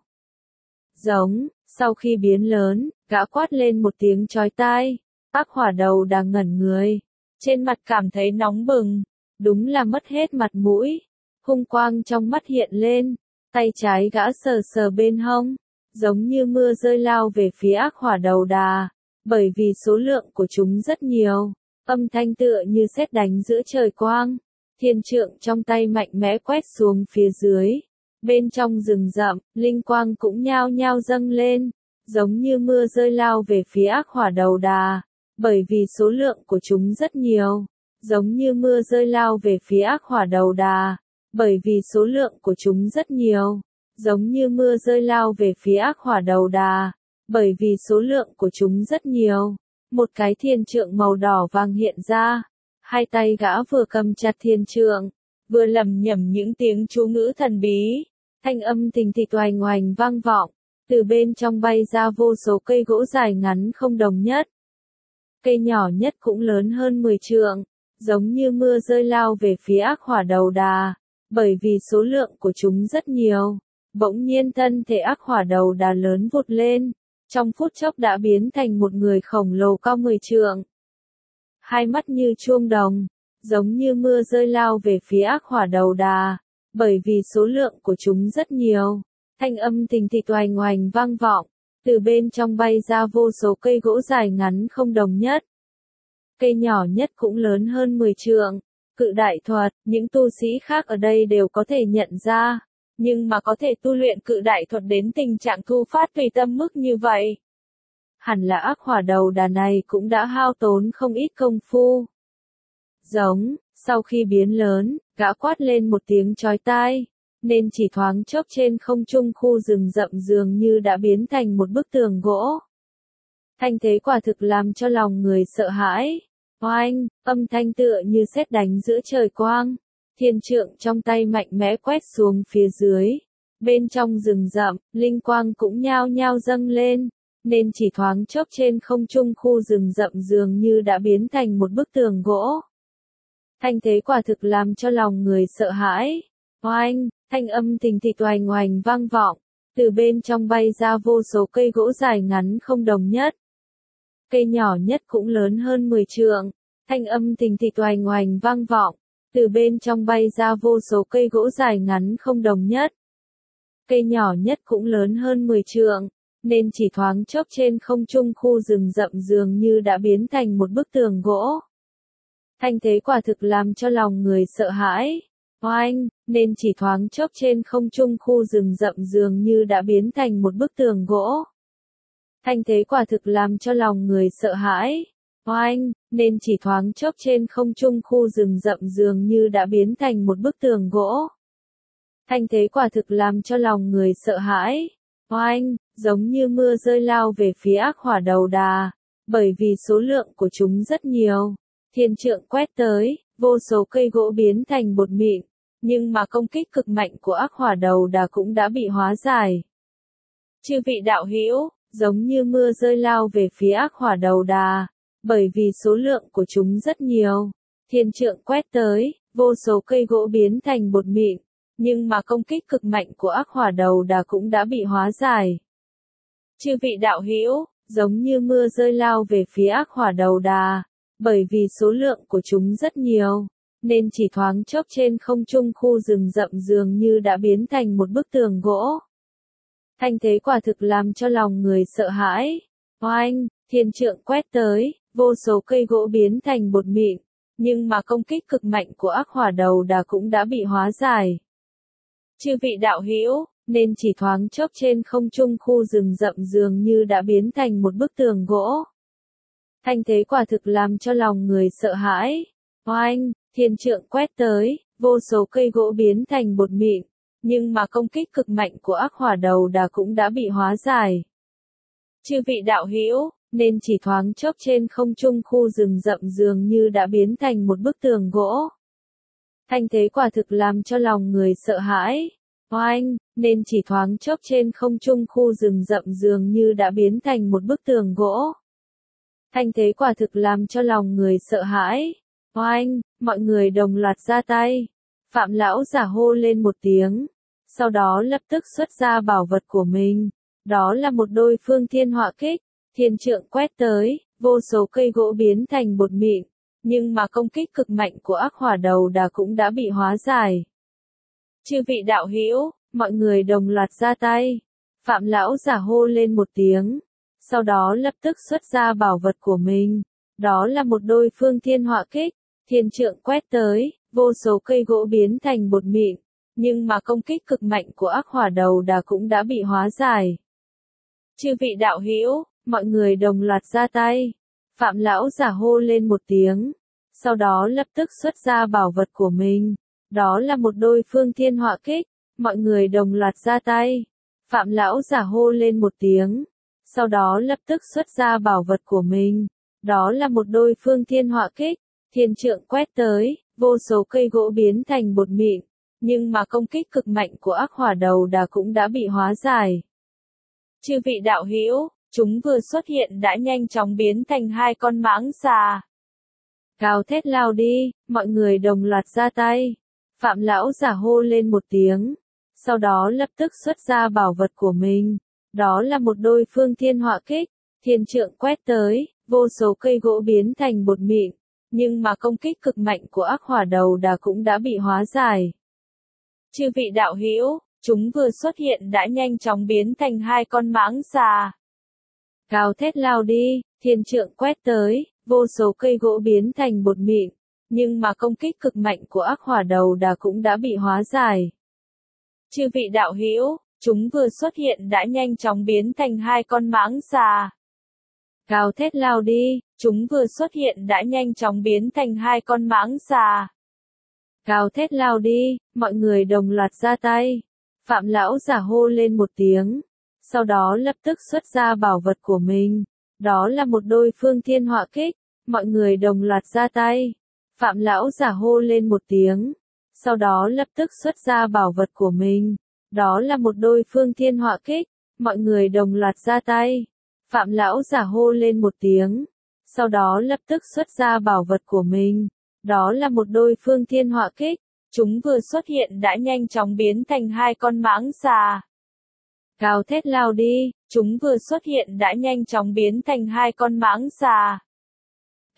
Giống, sau khi biến lớn, gã quát lên một tiếng chói tai. Ác hỏa đầu đà ngẩn người. Trên mặt cảm thấy nóng bừng. Đúng là mất hết mặt mũi. Hung quang trong mắt hiện lên. Tay trái gã sờ sờ bên hông. Giống như mưa rơi lao về phía ác hỏa đầu đà. Bởi vì số lượng của chúng rất nhiều. Âm thanh tựa như sét đánh giữa trời quang. Thiên trượng trong tay mạnh mẽ quét xuống phía dưới. Bên trong rừng rậm, linh quang cũng nhao nhao dâng lên. Giống như mưa rơi lao về phía ác hỏa đầu đà. Bởi vì số lượng của chúng rất nhiều. Giống như mưa rơi lao về phía ác hỏa đầu đà. Bởi vì số lượng của chúng rất nhiều. Giống như mưa rơi lao về phía ác hỏa đầu đà. Bởi vì số lượng của chúng rất nhiều. Một cái thiên trượng màu đỏ vàng hiện ra. Hai tay gã vừa cầm chặt thiên trượng. Vừa lẩm nhẩm những tiếng chú ngữ thần bí. Thanh âm thình thịch oành oành vang vọng. Từ bên trong bay ra vô số cây gỗ dài ngắn không đồng nhất. Cây nhỏ nhất cũng lớn hơn mười trượng. Giống như mưa rơi lao về phía ác hỏa đầu đà. Bởi vì số lượng của chúng rất nhiều. Bỗng nhiên thân thể ác hỏa đầu đà lớn vụt lên. Trong phút chốc đã biến thành một người khổng lồ cao mười trượng. Hai mắt như chuông đồng. Giống như mưa rơi lao về phía ác hỏa đầu đà. Bởi vì số lượng của chúng rất nhiều. Thanh âm thình thịch oành oành vang vọng. Từ bên trong bay ra vô số cây gỗ dài ngắn không đồng nhất. Cây nhỏ nhất cũng lớn hơn mười trượng. Cự đại thuật, những tu sĩ khác ở đây đều có thể nhận ra. Nhưng mà có thể tu luyện cự đại thuật đến tình trạng thu phát tùy tâm mức như vậy. Hẳn là ác hỏa đầu đà này cũng đã hao tốn không ít công phu. Giống, sau khi biến lớn, gã quát lên một tiếng chói tai. Nên chỉ thoáng chốc trên không trung khu rừng rậm dường như đã biến thành một bức tường gỗ. Thanh thế quả thực làm cho lòng người sợ hãi. Oanh, âm thanh tựa như sét đánh giữa trời quang. Thiên trượng trong tay mạnh mẽ quét xuống phía dưới. Bên trong rừng rậm, linh quang cũng nhao nhao dâng lên. Nên chỉ thoáng chốc trên không trung khu rừng rậm dường như đã biến thành một bức tường gỗ. Thanh thế quả thực làm cho lòng người sợ hãi. Oanh, thanh âm thình thịch oành oành vang vọng. Từ bên trong bay ra vô số cây gỗ dài ngắn không đồng nhất. Cây nhỏ nhất cũng lớn hơn mười trượng. Thanh âm thình thịch oành oành vang vọng, từ bên trong bay ra vô số cây gỗ dài ngắn không đồng nhất. Cây nhỏ nhất cũng lớn hơn mười trượng, nên chỉ thoáng chốc trên không trung khu rừng rậm dường như đã biến thành một bức tường gỗ. Thanh thế quả thực làm cho lòng người sợ hãi. Oanh, nên chỉ thoáng chốc trên không trung khu rừng rậm dường như đã biến thành một bức tường gỗ. Thanh thế quả thực làm cho lòng người sợ hãi. Oanh, nên chỉ thoáng chốc trên không trung khu rừng rậm dường như đã biến thành một bức tường gỗ. Thanh thế quả thực làm cho lòng người sợ hãi. Oanh, giống như mưa rơi lao về phía ác hỏa đầu đà, bởi vì số lượng của chúng rất nhiều. Thiên trượng quét tới, vô số cây gỗ biến thành bột mịn, nhưng mà công kích cực mạnh của ác hỏa đầu đà cũng đã bị hóa giải. Chư vị đạo hữu, giống như mưa rơi lao về phía ác hỏa đầu đà, bởi vì số lượng của chúng rất nhiều. Thiên trượng quét tới, vô số cây gỗ biến thành bột mịn, nhưng mà công kích cực mạnh của ác hỏa đầu đà cũng đã bị hóa giải. Chư vị đạo hữu, giống như mưa rơi lao về phía ác hỏa đầu đà, bởi vì số lượng của chúng rất nhiều, nên chỉ thoáng chốc trên không trung khu rừng rậm dường như đã biến thành một bức tường gỗ. Thanh thế quả thực làm cho lòng người sợ hãi. Oanh, thiên trượng quét tới, vô số cây gỗ biến thành bột mịn, nhưng mà công kích cực mạnh của ác hỏa đầu đà cũng đã bị hóa giải. Chư vị đạo hữu, nên chỉ thoáng chốc trên không trung khu rừng rậm dường như đã biến thành một bức tường gỗ. Thanh thế quả thực làm cho lòng người sợ hãi. Oanh, thiên trượng quét tới, vô số cây gỗ biến thành bột mịn, nhưng mà công kích cực mạnh của ác hỏa đầu đà cũng đã bị hóa giải. Chư vị đạo hữu, nên chỉ thoáng chốc trên không trung khu rừng rậm dường như đã biến thành một bức tường gỗ. Thanh thế quả thực làm cho lòng người sợ hãi. Oanh, nên chỉ thoáng chốc trên không trung khu rừng rậm dường như đã biến thành một bức tường gỗ. Thanh thế quả thực làm cho lòng người sợ hãi. Oanh, mọi người đồng loạt ra tay. Phạm lão giả hô lên một tiếng, sau đó lập tức xuất ra bảo vật của mình. Đó là một đôi phương thiên họa kích. Thiên trượng quét tới, vô số cây gỗ biến thành bột mịn, nhưng mà công kích cực mạnh của ác hỏa đầu đà cũng đã bị hóa giải. Chư vị đạo hữu, mọi người đồng loạt ra tay. Phạm lão giả hô lên một tiếng, sau đó lập tức xuất ra bảo vật của mình. Đó là một đôi phương thiên họa kích. Thiên trượng quét tới, vô số cây gỗ biến thành bột mịn, nhưng mà công kích cực mạnh của ác hỏa đầu đà cũng đã bị hóa giải. Chư vị đạo hữu, mọi người đồng loạt ra tay. Phạm lão giả hô lên một tiếng, sau đó lập tức xuất ra bảo vật của mình. Đó là một đôi phương thiên họa kích. Mọi người đồng loạt ra tay. Phạm lão giả hô lên một tiếng, sau đó lập tức xuất ra bảo vật của mình. Đó là một đôi phương thiên họa kích. Thiên trượng quét tới, vô số cây gỗ biến thành bột mịn, nhưng mà công kích cực mạnh của ác hỏa đầu đà cũng đã bị hóa giải. Chư vị đạo hữu, chúng vừa xuất hiện đã nhanh chóng biến thành hai con mãng xà. Gào thét lao đi, mọi người đồng loạt ra tay. Phạm lão giả hô lên một tiếng, sau đó lập tức xuất ra bảo vật của mình. Đó là một đôi phương thiên họa kích. Thiên trượng quét tới, vô số cây gỗ biến thành bột mịn, nhưng mà công kích cực mạnh của ác hỏa đầu đà cũng đã bị hóa giải. Chư vị đạo hữu, chúng vừa xuất hiện đã nhanh chóng biến thành hai con mãng xà. Gào thét lao đi, thiên trượng quét tới, vô số cây gỗ biến thành bột mịn, nhưng mà công kích cực mạnh của ác hỏa đầu đà cũng đã bị hóa giải. Chư vị đạo hữu, chúng vừa xuất hiện đã nhanh chóng biến thành hai con mãng xà. Gào thét lao đi, chúng vừa xuất hiện đã nhanh chóng biến thành hai con mãng xà. Gào thét lao đi, mọi người đồng loạt ra tay. Phạm lão giả hô lên một tiếng, sau đó lập tức xuất ra bảo vật của mình. Đó là một đôi phương thiên họa kích. Mọi người đồng loạt ra tay. Phạm lão giả hô lên một tiếng, sau đó lập tức xuất ra bảo vật của mình. Đó là một đôi phương thiên họa kích. Mọi người đồng loạt ra tay. Phạm lão giả hô lên một tiếng, sau đó lập tức xuất ra bảo vật của mình. Đó là một đôi phương thiên họa kích. Chúng vừa xuất hiện đã nhanh chóng biến thành hai con mãng xà. Gào thét lao đi, chúng vừa xuất hiện đã nhanh chóng biến thành hai con mãng xà.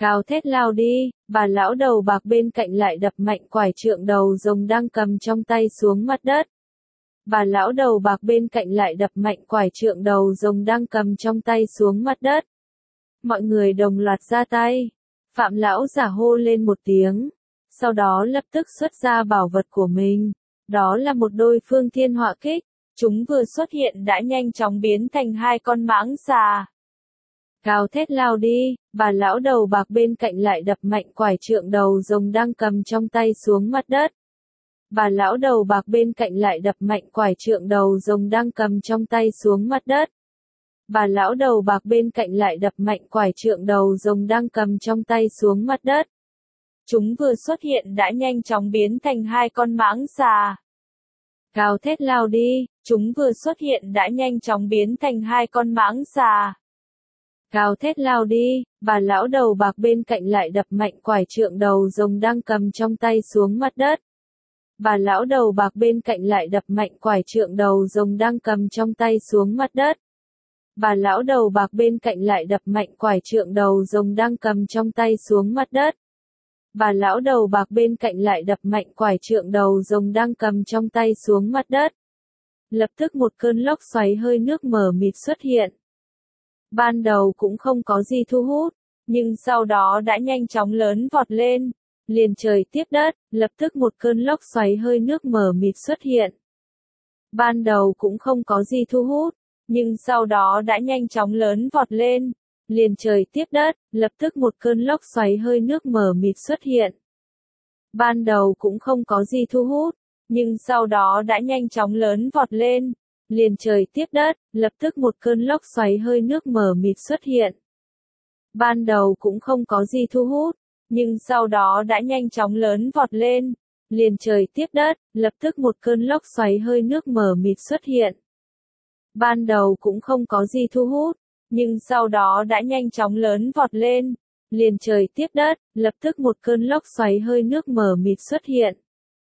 Gào thét lao đi, bà lão đầu bạc bên cạnh lại đập mạnh quải trượng đầu rồng đang cầm trong tay xuống mặt đất. Bà lão đầu bạc bên cạnh lại đập mạnh quải trượng đầu rồng đang cầm trong tay xuống mặt đất. Mọi người đồng loạt ra tay. Phạm lão giả hô lên một tiếng. Sau đó lập tức xuất ra bảo vật của mình. Đó là một đôi phương thiên họa kích. Chúng vừa xuất hiện đã nhanh chóng biến thành hai con mãng xà. Gào thét lao đi, bà lão đầu bạc bên cạnh lại đập mạnh quải trượng đầu rồng đang cầm trong tay xuống mặt đất. Bà lão đầu bạc bên cạnh lại đập mạnh quải trượng đầu rồng đang cầm trong tay xuống mặt đất. Bà lão đầu bạc bên cạnh lại đập mạnh quải trượng đầu rồng đang cầm trong tay xuống mặt đất. Chúng vừa xuất hiện đã nhanh chóng biến thành hai con mãng xà. Gào thét lao đi, chúng vừa xuất hiện đã nhanh chóng biến thành hai con mãng xà. Gào thét lao đi, bà lão đầu bạc bên cạnh lại đập mạnh quải trượng đầu rồng đang cầm trong tay xuống mặt đất. Bà lão đầu bạc bên cạnh lại đập mạnh quải trượng đầu rồng đang cầm trong tay xuống mặt đất. Bà lão đầu bạc bên cạnh lại đập mạnh quải trượng đầu rồng đang cầm trong tay xuống mặt đất. Bà lão đầu bạc bên cạnh lại đập mạnh quải trượng đầu rồng đang cầm trong tay xuống mặt đất. Lập tức một cơn lốc xoáy hơi nước mờ mịt xuất hiện. Ban đầu cũng không có gì thu hút, nhưng sau đó đã nhanh chóng lớn vọt lên, liền trời tiếp đất, lập tức một cơn lốc xoáy hơi nước mờ mịt xuất hiện. Ban đầu cũng không có gì thu hút, nhưng sau đó đã nhanh chóng lớn vọt lên, liền trời tiếp đất, lập tức một cơn lốc xoáy hơi nước mờ mịt xuất hiện. Ban đầu cũng không có gì thu hút, nhưng sau đó đã nhanh chóng lớn vọt lên, liền trời tiếp đất, lập tức một cơn lốc xoáy hơi nước mờ mịt xuất hiện. Ban đầu cũng không có gì thu hút, nhưng sau đó đã nhanh chóng lớn vọt lên, liền trời tiếp đất, lập tức một cơn lốc xoáy hơi nước mờ mịt xuất hiện. Ban đầu cũng không có gì thu hút, nhưng sau đó đã nhanh chóng lớn vọt lên, liền trời tiếp đất, lập tức một cơn lốc xoáy hơi nước mờ mịt xuất hiện.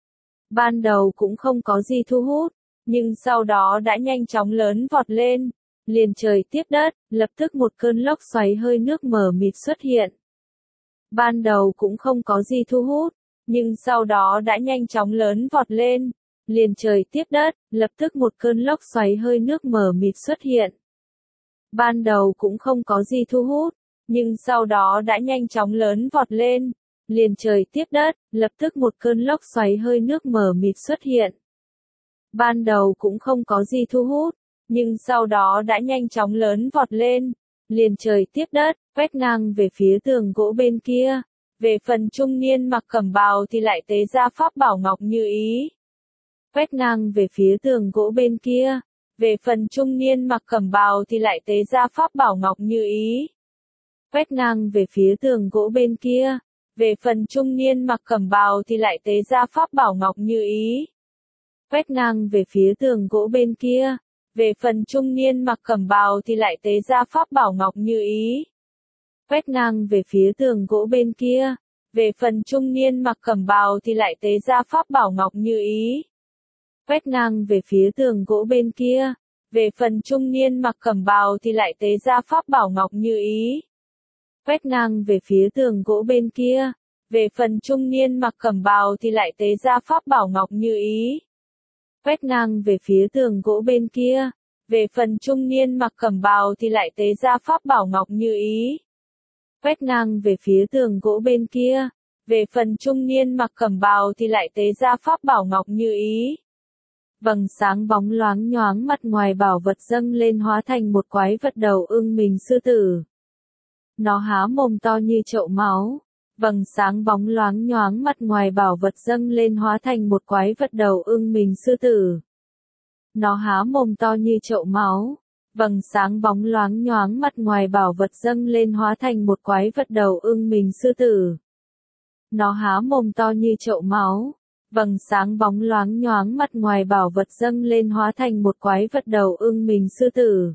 Ban đầu cũng không có gì thu hút, nhưng sau đó đã nhanh chóng lớn vọt lên, liền trời tiếp đất, lập tức một cơn lốc xoáy hơi nước mờ mịt xuất hiện. Ban đầu cũng không có gì thu hút, nhưng sau đó đã nhanh chóng lớn vọt lên, liền trời tiếp đất, lập tức một cơn lốc xoáy hơi nước mờ mịt xuất hiện. Ban đầu cũng không có gì thu hút, nhưng sau đó đã nhanh chóng lớn vọt lên, liền trời tiếp đất, lập tức một cơn lốc xoáy hơi nước mờ mịt xuất hiện. Ban đầu cũng không có gì thu hút, nhưng sau đó đã nhanh chóng lớn vọt lên, liền trời tiếp đất, quét ngang về phía tường gỗ bên kia. Về phần trung niên mặc cẩm bào thì lại tế ra pháp bảo ngọc như ý. Quét ngang về phía tường gỗ bên kia. Về phần trung niên mặc cẩm bào thì lại tế ra pháp bảo ngọc như ý. Quét ngang về phía tường gỗ bên kia. Về phần trung niên mặc cẩm bào thì lại tế ra pháp bảo ngọc như ý. Quét ngang về phía tường gỗ bên kia. Về phần trung niên mặc cẩm bào thì lại tế ra pháp bảo ngọc như ý. Quét ngang về phía tường gỗ bên kia. Về phần trung niên mặc cẩm bào thì lại tế ra pháp bảo ngọc như ý. Quét ngang về phía tường gỗ bên kia. Về phần trung niên mặc cẩm bào thì lại tế ra pháp bảo ngọc như ý. Quét ngang về phía tường gỗ bên kia. Về phần trung niên mặc cẩm bào thì lại tế ra pháp bảo ngọc như ý. Quét ngang về phía tường gỗ bên kia. Về phần trung niên mặc cẩm bào thì lại tế ra pháp bảo ngọc như ý. Quét ngang về phía tường gỗ bên kia. Về phần trung niên mặc cẩm bào thì lại tế ra pháp bảo ngọc như ý. Vầng sáng bóng loáng nhoáng mặt ngoài bảo vật dâng lên hóa thành một quái vật đầu ưng mình sư tử. Nó há mồm to như chậu máu. Vầng sáng bóng loáng nhoáng mặt ngoài bảo vật dâng lên hóa thành một quái vật đầu ưng mình sư tử. Nó há mồm to như chậu máu. Vầng sáng bóng loáng nhoáng mặt ngoài bảo vật dâng lên hóa thành một quái vật đầu ưng mình sư tử. Nó há mồm to như chậu máu. Vầng sáng bóng loáng nhoáng mặt ngoài bảo vật dâng lên hóa thành một quái vật đầu ưng mình sư tử.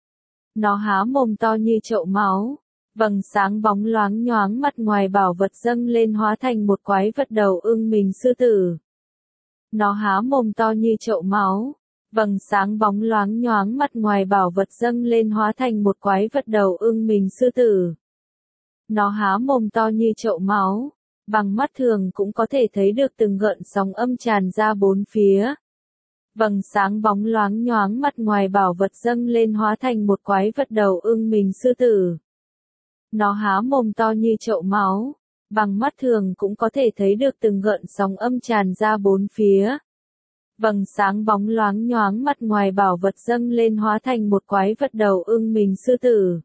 Nó há mồm to như chậu máu. Vầng sáng bóng loáng nhoáng mặt ngoài bảo vật dâng lên hóa thành một quái vật đầu ưng mình sư tử. Nó há mồm to như chậu máu. Vầng sáng bóng loáng nhoáng mặt ngoài bảo vật dâng lên hóa thành một quái vật đầu ưng mình sư tử. Nó há mồm to như chậu máu, bằng mắt thường cũng có thể thấy được từng gợn sóng âm tràn ra bốn phía. Vầng sáng bóng loáng nhoáng mặt ngoài bảo vật dâng lên hóa thành một quái vật đầu ưng mình sư tử. Nó há mồm to như chậu máu, bằng mắt thường cũng có thể thấy được từng gợn sóng âm tràn ra bốn phía. Vầng sáng bóng loáng nhoáng mặt ngoài bảo vật dâng lên hóa thành một quái vật đầu ưng mình sư tử.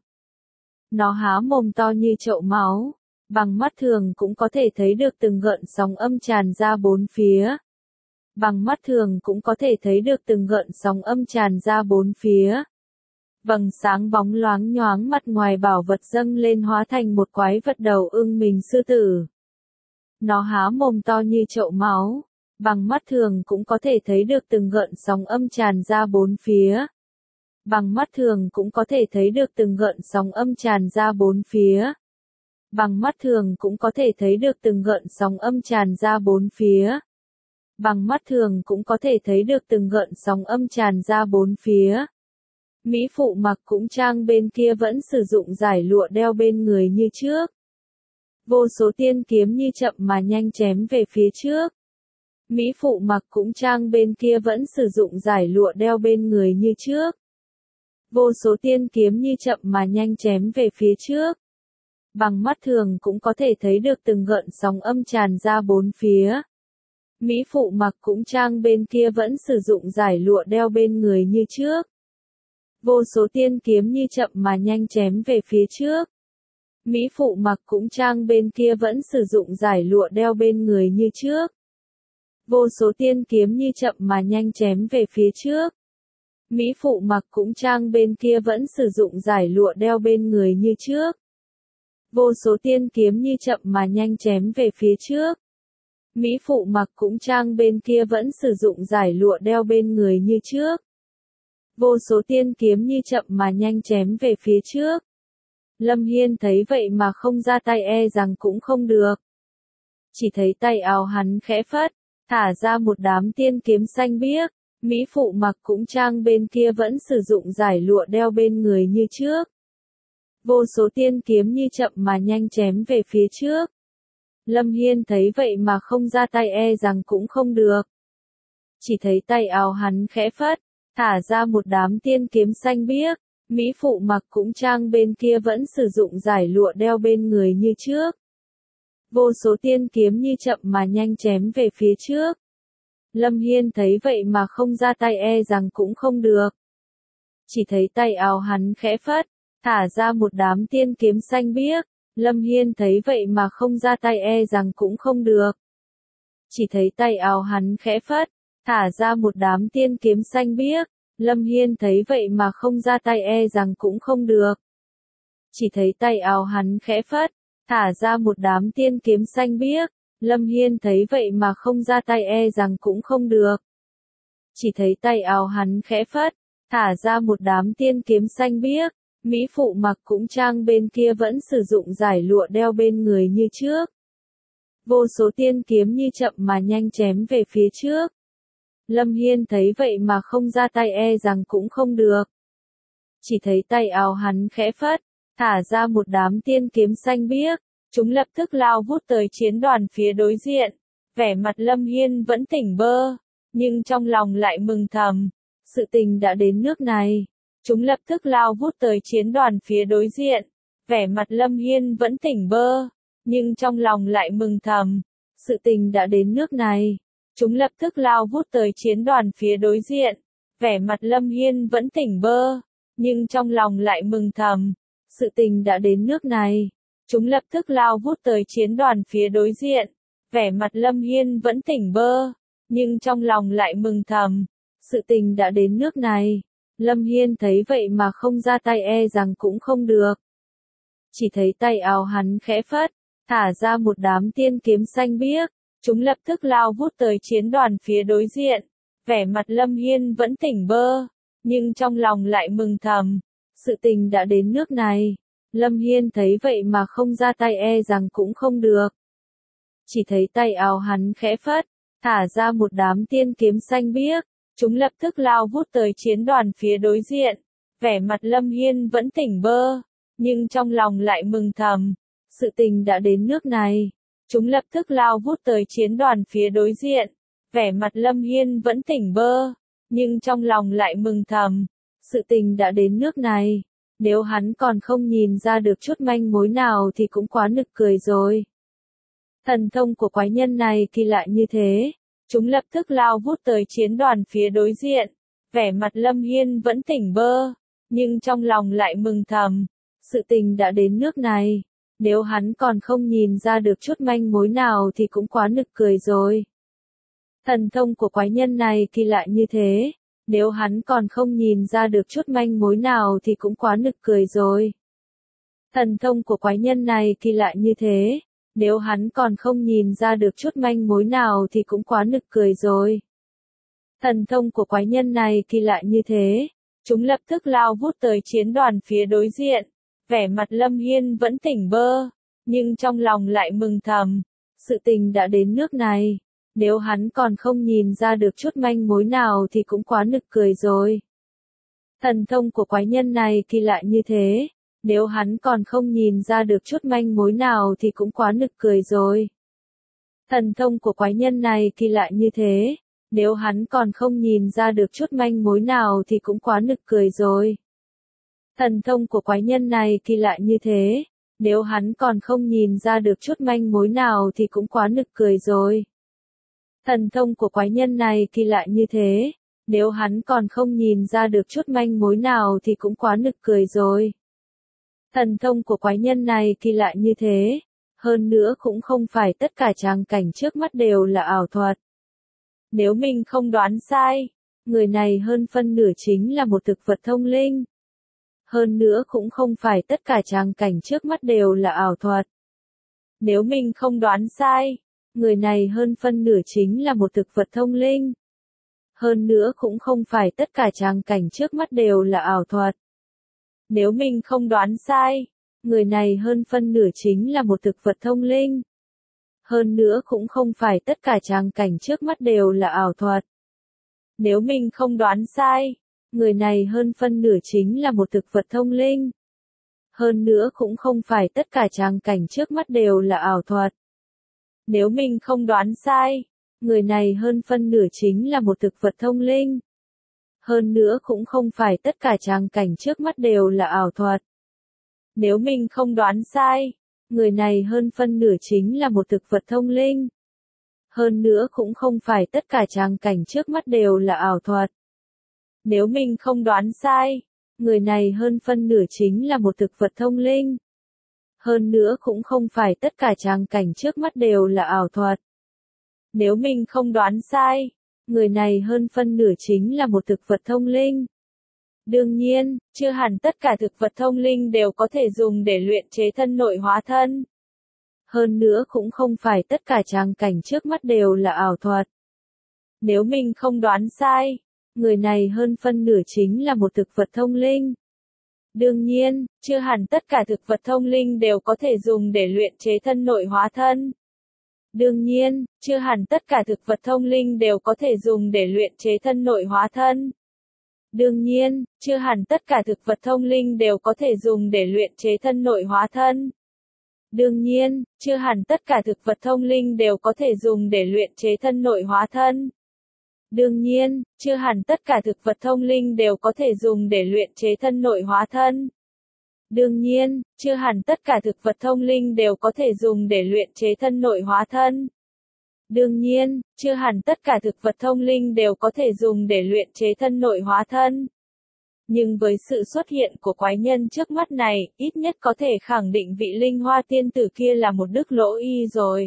Nó há mồm to như chậu máu, bằng mắt thường cũng có thể thấy được từng gợn sóng âm tràn ra bốn phía. Bằng mắt thường cũng có thể thấy được từng gợn sóng âm tràn ra bốn phía. Vầng sáng bóng loáng nhoáng mặt ngoài bảo vật dâng lên hóa thành một quái vật đầu ưng mình sư tử. Nó há mồm to như chậu máu, bằng mắt thường cũng có thể thấy được từng gợn sóng âm tràn ra bốn phía. Bằng mắt thường cũng có thể thấy được từng gợn sóng âm tràn ra bốn phía. Bằng mắt thường cũng có thể thấy được từng gợn sóng âm tràn ra bốn phía. Bằng mắt thường cũng có thể thấy được từng gợn sóng âm tràn ra bốn phía. Mỹ phụ mặc cũng trang bên kia vẫn sử dụng giải lụa đeo bên người như trước. Vô số tiên kiếm như chậm mà nhanh chém về phía trước. Mỹ phụ mặc cũng trang bên kia vẫn sử dụng giải lụa đeo bên người như trước. Vô số tiên kiếm như chậm mà nhanh chém về phía trước. Bằng mắt thường cũng có thể thấy được từng gợn sóng âm tràn ra bốn phía. Mỹ phụ mặc cũng trang bên kia vẫn sử dụng giải lụa đeo bên người như trước. Vô số tiên kiếm như chậm mà nhanh chém về phía trước. Mỹ phụ mặc cũng trang bên kia vẫn sử dụng giải lụa đeo bên người như trước. Vô số tiên kiếm như chậm mà nhanh chém về phía trước. Mỹ phụ mặc cũng trang bên kia vẫn sử dụng giải lụa đeo bên người như trước. Vô số tiên kiếm như chậm mà nhanh chém về phía trước. Mỹ phụ mặc cũng trang bên kia vẫn sử dụng giải lụa đeo bên người như trước. Vô số tiên kiếm như chậm mà nhanh chém về phía trước. Lâm Hiên thấy vậy mà không ra tay e rằng cũng không được. Chỉ thấy tay áo hắn khẽ phất, thả ra một đám tiên kiếm xanh biếc. Mỹ phụ mặc cũng trang bên kia vẫn sử dụng giải lụa đeo bên người như trước. Vô số tiên kiếm như chậm mà nhanh chém về phía trước. Lâm Hiên thấy vậy mà không ra tay e rằng cũng không được. Chỉ thấy tay áo hắn khẽ phất, thả ra một đám tiên kiếm xanh biếc. Mỹ phụ mặc cũng trang bên kia vẫn sử dụng giải lụa đeo bên người như trước. Vô số tiên kiếm như chậm mà nhanh chém về phía trước. Lâm Hiên thấy vậy mà không ra tay e rằng cũng không được. Chỉ thấy tay áo hắn khẽ phất, thả ra một đám tiên kiếm xanh biếc. Lâm Hiên thấy vậy mà không ra tay e rằng cũng không được. Chỉ thấy tay áo hắn khẽ phất, thả ra một đám tiên kiếm xanh biếc. Lâm Hiên thấy vậy mà không ra tay e rằng cũng không được. Chỉ thấy tay áo hắn khẽ phất, thả ra một đám tiên kiếm xanh biếc. Lâm Hiên thấy vậy mà không ra tay e rằng cũng không được. Chỉ thấy tay áo hắn khẽ phất, thả ra một đám tiên kiếm xanh biếc. Mỹ phụ mặc cũng trang bên kia vẫn sử dụng giải lụa đeo bên người như trước. Vô số tiên kiếm như chậm mà nhanh chém về phía trước. Lâm Hiên thấy vậy mà không ra tay e rằng cũng không được. Chỉ thấy tay áo hắn khẽ phất, thả ra một đám tiên kiếm xanh biếc. Chúng lập tức lao vút tới chiến đoàn phía đối diện. Vẻ mặt Lâm Hiên vẫn tỉnh bơ, nhưng trong lòng lại mừng thầm. Sự tình đã đến nước này. Chúng lập tức lao vút tới chiến đoàn phía đối diện. Vẻ mặt Lâm Hiên vẫn tỉnh bơ, nhưng trong lòng lại mừng thầm. Sự tình đã đến nước này. Chúng lập tức lao vút tới chiến đoàn phía đối diện. Vẻ mặt Lâm Hiên vẫn tỉnh bơ, nhưng trong lòng lại mừng thầm. Sự tình đã đến nước này. Chúng lập tức lao vút tới chiến đoàn phía đối diện. Vẻ mặt Lâm Hiên vẫn tỉnh bơ, nhưng trong lòng lại mừng thầm. Sự tình đã đến nước này. Lâm Hiên thấy vậy mà không ra tay e rằng cũng không được. Chỉ thấy tay áo hắn khẽ phất, thả ra một đám tiên kiếm xanh biếc. Chúng lập tức lao vút tới chiến đoàn phía đối diện. Vẻ mặt Lâm Hiên vẫn tỉnh bơ, nhưng trong lòng lại mừng thầm. Sự tình đã đến nước này. Lâm Hiên thấy vậy mà không ra tay e rằng cũng không được. Chỉ thấy tay áo hắn khẽ phất, thả ra một đám tiên kiếm xanh biếc. Chúng lập tức lao vút tới chiến đoàn phía đối diện. Vẻ mặt Lâm Hiên vẫn tỉnh bơ, nhưng trong lòng lại mừng thầm. Sự tình đã đến nước này. Chúng lập tức lao vút tới chiến đoàn phía đối diện. Vẻ mặt Lâm Hiên vẫn tỉnh bơ, nhưng trong lòng lại mừng thầm. Sự tình đã đến nước này. Nếu hắn còn không nhìn ra được chút manh mối nào thì cũng quá nực cười rồi. Thần thông của quái nhân này kỳ lạ như thế. Chúng lập tức lao vút tới chiến đoàn phía đối diện. Vẻ mặt Lâm Hiên vẫn tỉnh bơ, nhưng trong lòng lại mừng thầm. Sự tình đã đến nước này. Nếu hắn còn không nhìn ra được chút manh mối nào thì cũng quá nực cười rồi. Thần thông của quái nhân này kỳ lạ như thế. Nếu hắn còn không nhìn ra được chút manh mối nào thì cũng quá nực cười rồi. Thần thông của quái nhân này kỳ lạ như thế. Nếu hắn còn không nhìn ra được chút manh mối nào thì cũng quá nực cười rồi. Thần thông của quái nhân này kỳ lạ như thế. Chúng lập tức lao vút tới chiến đoàn phía đối diện. Vẻ mặt Lâm Hiên vẫn tỉnh bơ, nhưng trong lòng lại mừng thầm. Sự tình đã đến nước này. Nếu hắn còn không nhìn ra được chút manh mối nào thì cũng quá nực cười rồi. Thần thông của quái nhân này kỳ lạ như thế. Nếu hắn còn không nhìn ra được chút manh mối nào thì cũng quá nực cười rồi. Thần thông của quái nhân này kỳ lạ như thế. Nếu hắn còn không nhìn ra được chút manh mối nào thì cũng quá nực cười rồi. Thần thông của quái nhân này kỳ lạ như thế. Nếu hắn còn không nhìn ra được chút manh mối nào thì cũng quá nực cười rồi. Thần thông của quái nhân này kỳ lạ như thế. Nếu hắn còn không nhìn ra được chút manh mối nào thì cũng quá nực cười rồi. Thần thông của quái nhân này kỳ lạ như thế. Hơn nữa cũng không phải tất cả tràng cảnh trước mắt đều là ảo thuật. Nếu mình không đoán sai, người này hơn phân nửa chính là một thực vật thông linh. Hơn nữa cũng không phải tất cả tràng cảnh trước mắt đều là ảo thuật. Nếu mình không đoán sai, người này hơn phân nửa chính là một thực vật thông linh. Hơn nữa cũng không phải tất cả tràng cảnh trước mắt đều là ảo thuật. Nếu mình không đoán sai, người này hơn phân nửa chính là một thực vật thông linh. Hơn nữa cũng không phải tất cả tràng cảnh trước mắt đều là ảo thuật. Nếu mình không đoán sai, người này hơn phân nửa chính là một thực vật thông linh. Hơn nữa cũng không phải tất cả tràng cảnh trước mắt đều là ảo thuật. Nếu mình không đoán sai, người này hơn phân nửa chính là một thực vật thông linh. Hơn nữa cũng không phải tất cả tràng cảnh trước mắt đều là ảo thuật. Nếu mình không đoán sai, người này hơn phân nửa chính là một thực vật thông linh. Hơn nữa cũng không phải tất cả tràng cảnh trước mắt đều là ảo thuật. Nếu mình không đoán sai, người này hơn phân nửa chính là một thực vật thông linh. Hơn nữa cũng không phải tất cả tràng cảnh trước mắt đều là ảo thuật. Nếu mình không đoán sai, người này hơn phân nửa chính là một thực vật thông linh. Đương nhiên, chưa hẳn tất cả thực vật thông linh đều có thể dùng để luyện chế thân nội hóa thân. Hơn nữa cũng không phải tất cả tràng cảnh trước mắt đều là ảo thuật. Nếu mình không đoán sai, người này hơn phân nửa chính là một thực vật thông linh. Đương nhiên, chưa hẳn tất cả thực vật thông linh đều có thể dùng để luyện chế thân nội hóa thân. Đương nhiên, chưa hẳn tất cả thực vật thông linh đều có thể dùng để luyện chế thân nội hóa thân. Đương nhiên, chưa hẳn tất cả thực vật thông linh đều có thể dùng để luyện chế thân nội hóa thân. Đương nhiên, chưa hẳn tất cả thực vật thông linh đều có thể dùng để luyện chế thân nội hóa thân. Đương nhiên, chưa hẳn tất cả thực vật thông linh đều có thể dùng để luyện chế thân nội hóa thân. Đương nhiên, chưa hẳn tất cả thực vật thông linh đều có thể dùng để luyện chế thân nội hóa thân. Đương nhiên, chưa hẳn tất cả thực vật thông linh đều có thể dùng để luyện chế thân nội hóa thân. Nhưng với sự xuất hiện của quái nhân trước mắt này, ít nhất có thể khẳng định vị linh hoa tiên tử kia là một đức lỗ y rồi.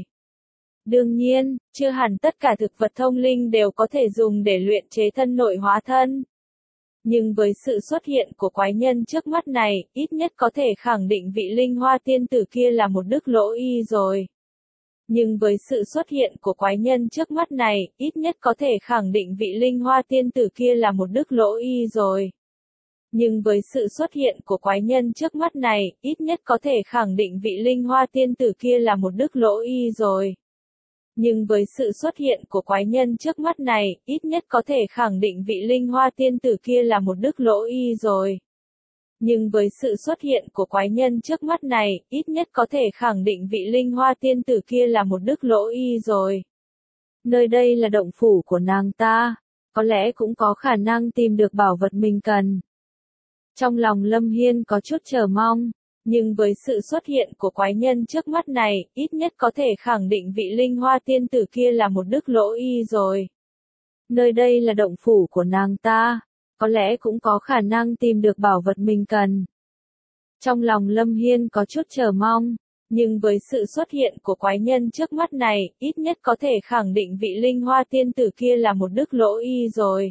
Đương nhiên, chưa hẳn tất cả thực vật thông linh đều có thể dùng để luyện chế thân nội hóa thân. Nhưng với sự xuất hiện của quái nhân trước mắt này, ít nhất có thể khẳng định vị linh hoa tiên tử kia là một đức lỗ y rồi. Nhưng với sự xuất hiện của quái nhân trước mắt này, ít nhất có thể khẳng định vị linh hoa tiên tử kia là một đức lỗ y rồi. Nhưng với sự xuất hiện của quái nhân trước mắt này, ít nhất có thể khẳng định vị linh hoa tiên tử kia là một đức lỗ y rồi. Nhưng với sự xuất hiện của quái nhân trước mắt này, ít nhất có thể khẳng định vị linh hoa tiên tử kia là một đức lỗ y rồi. Nhưng với sự xuất hiện của quái nhân trước mắt này, ít nhất có thể khẳng định vị linh hoa tiên tử kia là một đức lỗ y rồi. Nơi đây là động phủ của nàng ta, có lẽ cũng có khả năng tìm được bảo vật mình cần. Trong lòng Lâm Hiên có chút chờ mong, nhưng với sự xuất hiện của quái nhân trước mắt này, ít nhất có thể khẳng định vị linh hoa tiên tử kia là một đức lỗ y rồi. Nơi đây là động phủ của nàng ta, có lẽ cũng có khả năng tìm được bảo vật mình cần. Trong lòng Lâm Hiên có chút chờ mong, nhưng với sự xuất hiện của quái nhân trước mắt này, ít nhất có thể khẳng định vị linh hoa tiên tử kia là một đức lỗ y rồi.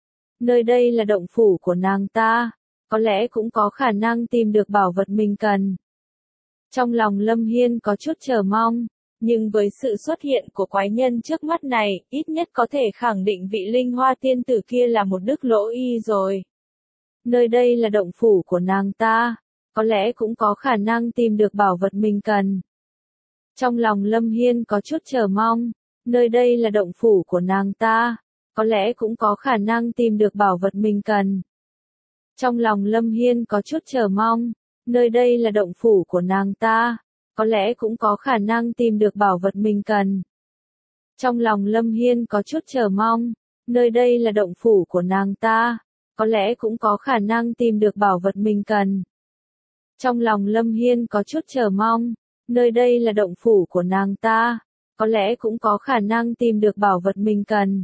Nơi đây là động phủ của nàng ta, có lẽ cũng có khả năng tìm được bảo vật mình cần. Trong lòng Lâm Hiên có chút chờ mong, nhưng với sự xuất hiện của quái nhân trước mắt này, ít nhất có thể khẳng định vị linh hoa tiên tử kia là một đức lỗ y rồi. Nơi đây là động phủ của nàng ta, có lẽ cũng có khả năng tìm được bảo vật mình cần. Trong lòng Lâm Hiên có chút chờ mong, nơi đây là động phủ của nàng ta, có lẽ cũng có khả năng tìm được bảo vật mình cần. Trong lòng Lâm Hiên có chút chờ mong, nơi đây là động phủ của nàng ta, có lẽ cũng có khả năng tìm được bảo vật mình cần. Trong lòng Lâm Hiên có chút chờ mong, nơi đây là động phủ của nàng ta, có lẽ cũng có khả năng tìm được bảo vật mình cần. Trong lòng Lâm Hiên có chút chờ mong, nơi đây là động phủ của nàng ta, có lẽ cũng có khả năng tìm được bảo vật mình cần.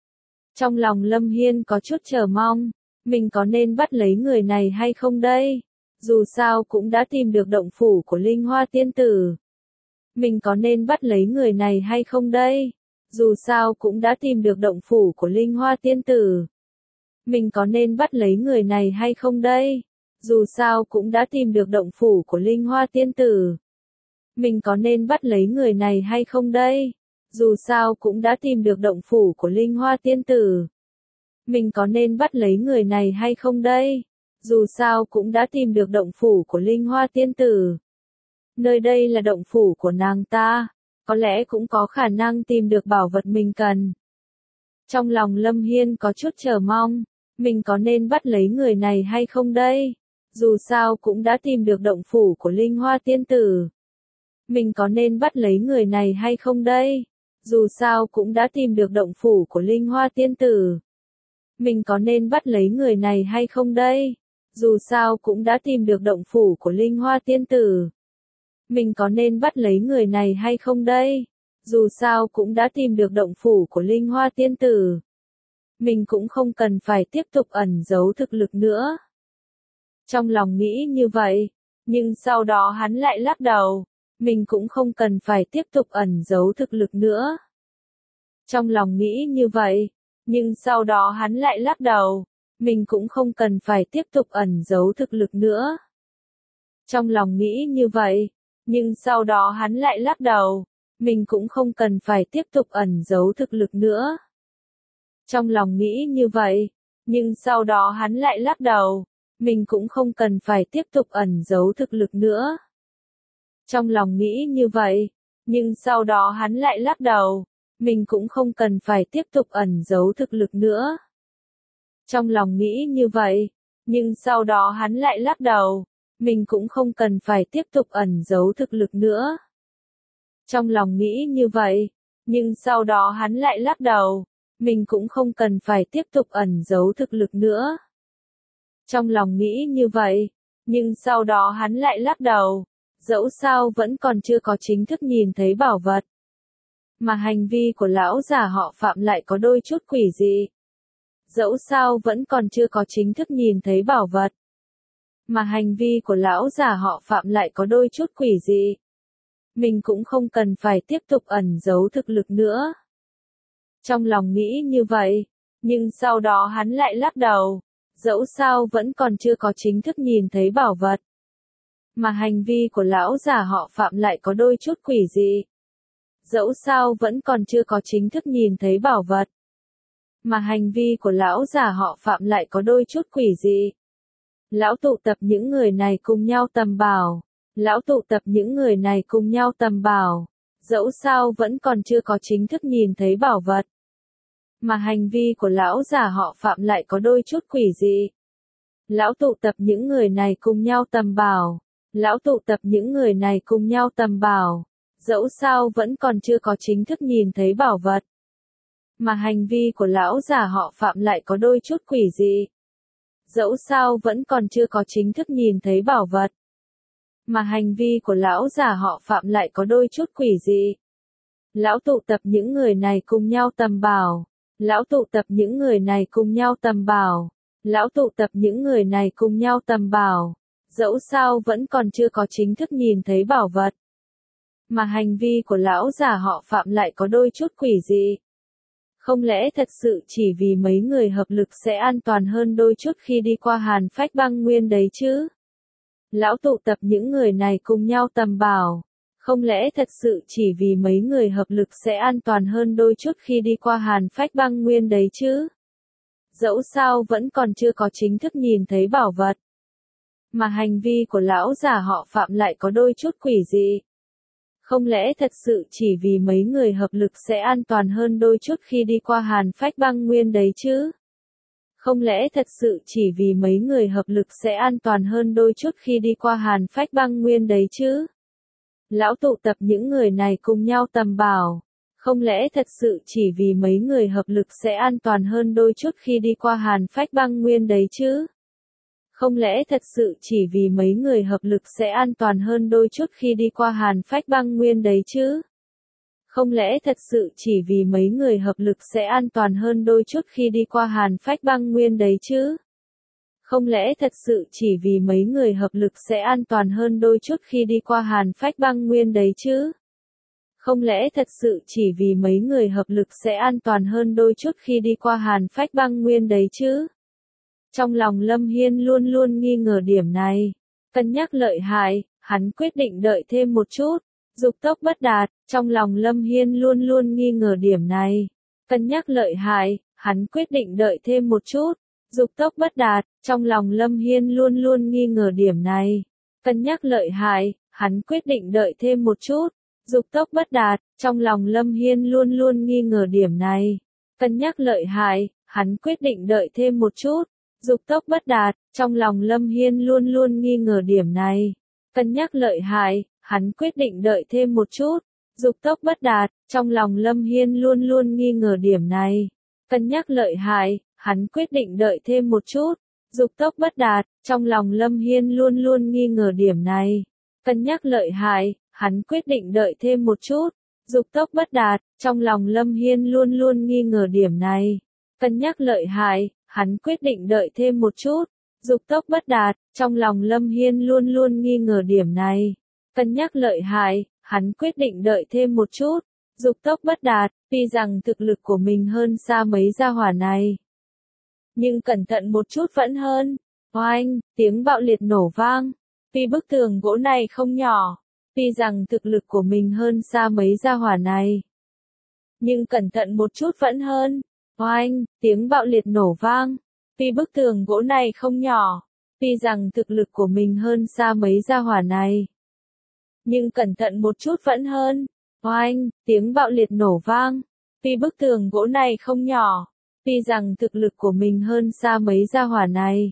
Trong lòng Lâm Hiên có chút chờ mong, mình có nên bắt lấy người này hay không đây? Dù sao cũng đã tìm được động phủ của linh hoa tiên tử. Mình có nên bắt lấy người này hay không đây? Dù sao cũng đã tìm được động phủ của linh hoa tiên tử. Mình có nên bắt lấy người này hay không đây? Dù sao cũng đã tìm được động phủ của linh hoa tiên tử. Mình có nên bắt lấy người này hay không đây? Dù sao cũng đã tìm được động phủ của linh hoa tiên tử. Mình có nên bắt lấy người này hay không đây? Dù sao cũng đã tìm được động phủ của linh hoa tiên tử. Nơi đây là động phủ của nàng ta, có lẽ cũng có khả năng tìm được bảo vật mình cần. Trong lòng Lâm Hiên có chút chờ mong, mình có nên bắt lấy người này hay không đây? Dù sao cũng đã tìm được động phủ của linh hoa tiên tử. Mình có nên bắt lấy người này hay không đây? Dù sao cũng đã tìm được động phủ của linh hoa tiên tử. Mình có nên bắt lấy người này hay không đây? Dù sao cũng đã tìm được động phủ của linh hoa tiên tử. Mình có nên bắt lấy người này hay không đây? Dù sao cũng đã tìm được động phủ của linh hoa tiên tử. Mình cũng không cần phải tiếp tục ẩn giấu thực lực nữa. Trong lòng nghĩ như vậy, nhưng sau đó hắn lại lắc đầu. Mình cũng không cần phải tiếp tục ẩn giấu thực lực nữa. Trong lòng nghĩ như vậy, nhưng sau đó hắn lại lắc đầu. Mình cũng không cần phải tiếp tục ẩn giấu thực lực nữa. Trong lòng nghĩ như vậy, nhưng sau đó hắn lại lắc đầu. Mình cũng không cần phải tiếp tục ẩn giấu thực lực nữa. Trong lòng nghĩ như vậy, nhưng sau đó hắn lại lắc đầu. Mình cũng không cần phải tiếp tục ẩn giấu thực lực nữa. Trong lòng nghĩ như vậy, nhưng sau đó hắn lại lắc đầu. Mình cũng không cần phải tiếp tục ẩn giấu thực lực nữa. Trong lòng nghĩ như vậy, nhưng sau đó hắn lại lắc đầu. Mình cũng không cần phải tiếp tục ẩn giấu thực lực nữa. Trong lòng nghĩ như vậy, nhưng sau đó hắn lại lắc đầu. Mình cũng không cần phải tiếp tục ẩn giấu thực lực nữa. Trong lòng nghĩ như vậy, nhưng sau đó hắn lại lắc đầu. Dẫu sao vẫn còn chưa có chính thức nhìn thấy bảo vật. Mà hành vi của lão già họ Phạm lại có đôi chút quỷ dị. Dẫu sao vẫn còn chưa có chính thức nhìn thấy bảo vật. Mà hành vi của lão già họ Phạm lại có đôi chút quỷ dị. Mình cũng không cần phải tiếp tục ẩn giấu thực lực nữa. Trong lòng nghĩ như vậy, nhưng sau đó hắn lại lắc đầu. Dẫu sao vẫn còn chưa có chính thức nhìn thấy bảo vật. Mà hành vi của lão già họ Phạm lại có đôi chút quỷ dị. Dẫu sao vẫn còn chưa có chính thức nhìn thấy bảo vật. Mà hành vi của lão già họ Phạm lại có đôi chút quỷ dị. Lão tụ tập những người này cùng nhau tầm bảo. Lão tụ tập những người này cùng nhau tầm bảo. Dẫu sao vẫn còn chưa có chính thức nhìn thấy bảo vật. Mà hành vi của lão già họ Phạm lại có đôi chút quỷ dị. Lão tụ tập những người này cùng nhau tầm bảo. Lão tụ tập những người này cùng nhau tầm bảo. Dẫu sao vẫn còn chưa có chính thức nhìn thấy bảo vật. Mà hành vi của lão già họ Phạm lại có đôi chút quỷ dị. Dẫu sao vẫn còn chưa có chính thức nhìn thấy bảo vật. Mà hành vi của lão già họ Phạm lại có đôi chút quỷ dị. Lão tụ tập những người này cùng nhau tầm bảo. Lão tụ tập những người này cùng nhau tầm bảo. Lão tụ tập những người này cùng nhau tầm bảo. Dẫu sao vẫn còn chưa có chính thức nhìn thấy bảo vật. Mà hành vi của lão già họ Phạm lại có đôi chút quỷ dị. Không lẽ thật sự chỉ vì mấy người hợp lực sẽ an toàn hơn đôi chút khi đi qua Hàn Phách Băng Nguyên đấy chứ? Lão tụ tập những người này cùng nhau tầm bảo. Không lẽ thật sự chỉ vì mấy người hợp lực sẽ an toàn hơn đôi chút khi đi qua Hàn Phách Băng Nguyên đấy chứ? Dẫu sao vẫn còn chưa có chính thức nhìn thấy bảo vật. Mà hành vi của lão già họ Phạm lại có đôi chút quỷ dị. Không lẽ thật sự chỉ vì mấy người hợp lực sẽ an toàn hơn đôi chút khi đi qua Hàn Phách Băng Nguyên đấy chứ? Không lẽ thật sự chỉ vì mấy người hợp lực sẽ an toàn hơn đôi chút khi đi qua Hàn Phách Băng Nguyên đấy chứ? Lão tụ tập những người này cùng nhau tầm bảo. Không lẽ thật sự chỉ vì mấy người hợp lực sẽ an toàn hơn đôi chút khi đi qua Hàn Phách Băng Nguyên đấy chứ? Không lẽ thật sự chỉ vì mấy người hợp lực sẽ an toàn hơn đôi chút khi đi qua Hàn Phách Băng Nguyên đấy chứ? Không lẽ thật sự chỉ vì mấy người hợp lực sẽ an toàn hơn đôi chút khi đi qua Hàn Phách Băng Nguyên đấy chứ? Không lẽ thật sự chỉ vì mấy người hợp lực sẽ an toàn hơn đôi chút khi đi qua Hàn Phách Băng Nguyên đấy chứ? Không lẽ thật sự chỉ vì mấy người hợp lực sẽ an toàn hơn đôi chút khi đi qua Hàn Phách Băng Nguyên đấy chứ? Trong lòng Lâm Hiên luôn luôn nghi ngờ điểm này. Cân nhắc lợi hại, hắn quyết định đợi thêm một chút. Dục tốc bất đạt, trong lòng Lâm Hiên luôn luôn nghi ngờ điểm này. Cân nhắc lợi hại, hắn quyết định đợi thêm một chút. Dục tốc bất đạt, trong lòng Lâm Hiên luôn luôn nghi ngờ điểm này. Cân nhắc lợi hại, hắn quyết định đợi thêm một chút. Dục tốc bất đạt, trong lòng Lâm Hiên luôn luôn nghi ngờ điểm này. Cân nhắc lợi hại, hắn quyết định đợi thêm một chút. Dục tốc bất đạt, trong lòng Lâm Hiên luôn luôn nghi ngờ điểm này. Cân nhắc lợi hại, hắn quyết định đợi thêm một chút. Dục tốc bất đạt, trong lòng Lâm Hiên luôn luôn nghi ngờ điểm này. Cân nhắc lợi hại, hắn quyết định đợi thêm một chút. Dục tốc bất đạt, trong lòng Lâm Hiên luôn luôn nghi ngờ điểm này. Cân nhắc lợi hại, hắn quyết định đợi thêm một chút. Dục tốc bất đạt, trong lòng Lâm Hiên luôn luôn nghi ngờ điểm này. Cân nhắc lợi hại, hắn quyết định đợi thêm một chút. Dục tốc bất đạt, trong lòng Lâm Hiên luôn luôn nghi ngờ điểm này. Cân nhắc lợi hại, hắn quyết định đợi thêm một chút. Dục tốc bất đạt, tuy rằng thực lực của mình hơn xa mấy gia hỏa này. Nhưng cẩn thận một chút vẫn hơn. Oanh, tiếng bạo liệt nổ vang. Tuy bức tường gỗ này không nhỏ. Tuy rằng thực lực của mình hơn xa mấy gia hỏa này. Nhưng cẩn thận một chút vẫn hơn. Oanh, tiếng bạo liệt nổ vang. Tuy bức tường gỗ này không nhỏ. Tuy rằng thực lực của mình hơn xa mấy gia hỏa này. Nhưng cẩn thận một chút vẫn hơn. Oanh, tiếng bạo liệt nổ vang. Tuy bức tường gỗ này không nhỏ. Tuy rằng thực lực của mình hơn xa mấy gia hỏa này.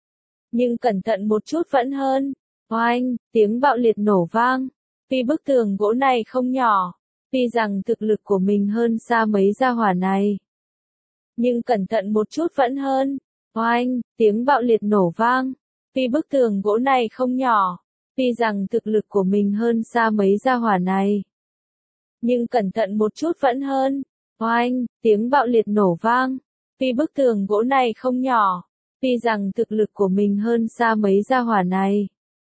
Nhưng cẩn thận một chút vẫn hơn. Oanh, tiếng bạo liệt nổ vang. Tuy bức tường gỗ này không nhỏ. Tuy rằng thực lực của mình hơn xa mấy gia hỏa này. Nhưng cẩn thận một chút vẫn hơn. Oanh, tiếng bạo liệt nổ vang. Tuy bức tường gỗ này không nhỏ. Tuy rằng thực lực của mình hơn xa mấy gia hỏa này. Nhưng cẩn thận một chút vẫn hơn. Oanh, tiếng bạo liệt nổ vang. Tuy bức tường gỗ này không nhỏ. Tuy rằng thực lực của mình hơn xa mấy gia hỏa này.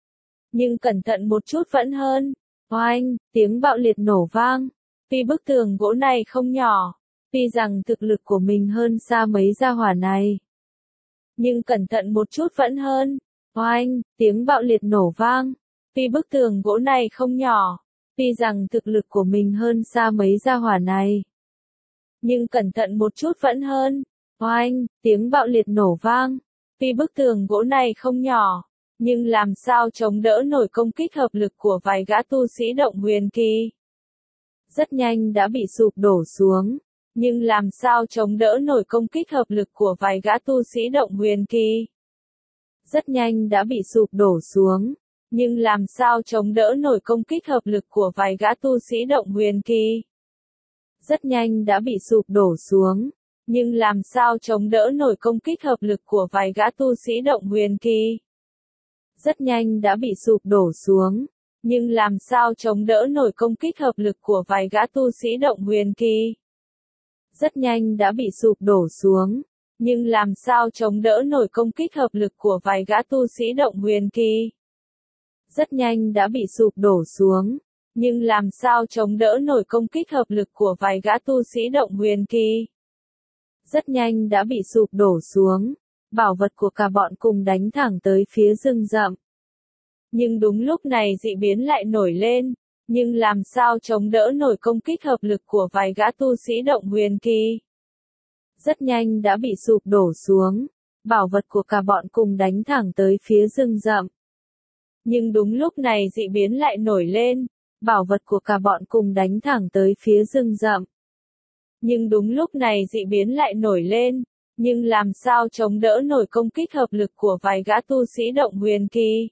Nhưng cẩn thận một chút vẫn hơn. Oanh, tiếng bạo liệt nổ vang. Tuy bức tường gỗ này không nhỏ. Tuy rằng thực lực của mình hơn xa mấy gia hỏa này. Nhưng cẩn thận một chút vẫn hơn. Oanh, tiếng bạo liệt nổ vang. Tuy bức tường gỗ này không nhỏ. Tuy rằng thực lực của mình hơn xa mấy gia hỏa này. Nhưng cẩn thận một chút vẫn hơn. Oanh, tiếng bạo liệt nổ vang. Tuy bức tường gỗ này không nhỏ. Nhưng làm sao chống đỡ nổi công kích hợp lực của vài gã tu sĩ động huyền kỳ. Rất nhanh đã bị sụp đổ xuống. Nhưng làm sao chống đỡ nổi công kích hợp lực của vài gã tu sĩ động huyền kỳ. rất nhanh đã bị sụp đổ xuống. Nhưng làm sao chống đỡ nổi công kích hợp lực của vài gã tu sĩ động huyền kỳ? Rất nhanh đã bị sụp đổ xuống. Nhưng làm sao chống đỡ nổi công kích hợp lực của vài gã tu sĩ động huyền kỳ? Rất nhanh đã bị sụp đổ xuống. Nhưng làm sao chống đỡ nổi công kích hợp lực của vài gã tu sĩ động huyền kỳ? Rất nhanh đã bị sụp đổ xuống. Nhưng làm sao chống đỡ nổi công kích hợp lực của vài gã tu sĩ động huyền kỳ? Rất nhanh đã bị sụp đổ xuống. Nhưng làm sao chống đỡ nổi công kích hợp lực của vài gã tu sĩ động huyền kỳ? Rất nhanh đã bị sụp đổ xuống. Bảo vật của cả bọn cùng đánh thẳng tới phía rừng rậm. Nhưng đúng lúc này dị biến lại nổi lên. Nhưng làm sao chống đỡ nổi công kích hợp lực của vài gã tu sĩ động huyền kỳ? Rất nhanh đã bị sụp đổ xuống. Bảo vật của cả bọn cùng đánh thẳng tới phía rừng rậm. Nhưng đúng lúc này dị biến lại nổi lên. Bảo vật của cả bọn cùng đánh thẳng tới phía rừng rậm. Nhưng đúng lúc này dị biến lại nổi lên. Nhưng làm sao chống đỡ nổi công kích hợp lực của vài gã tu sĩ động huyền kỳ?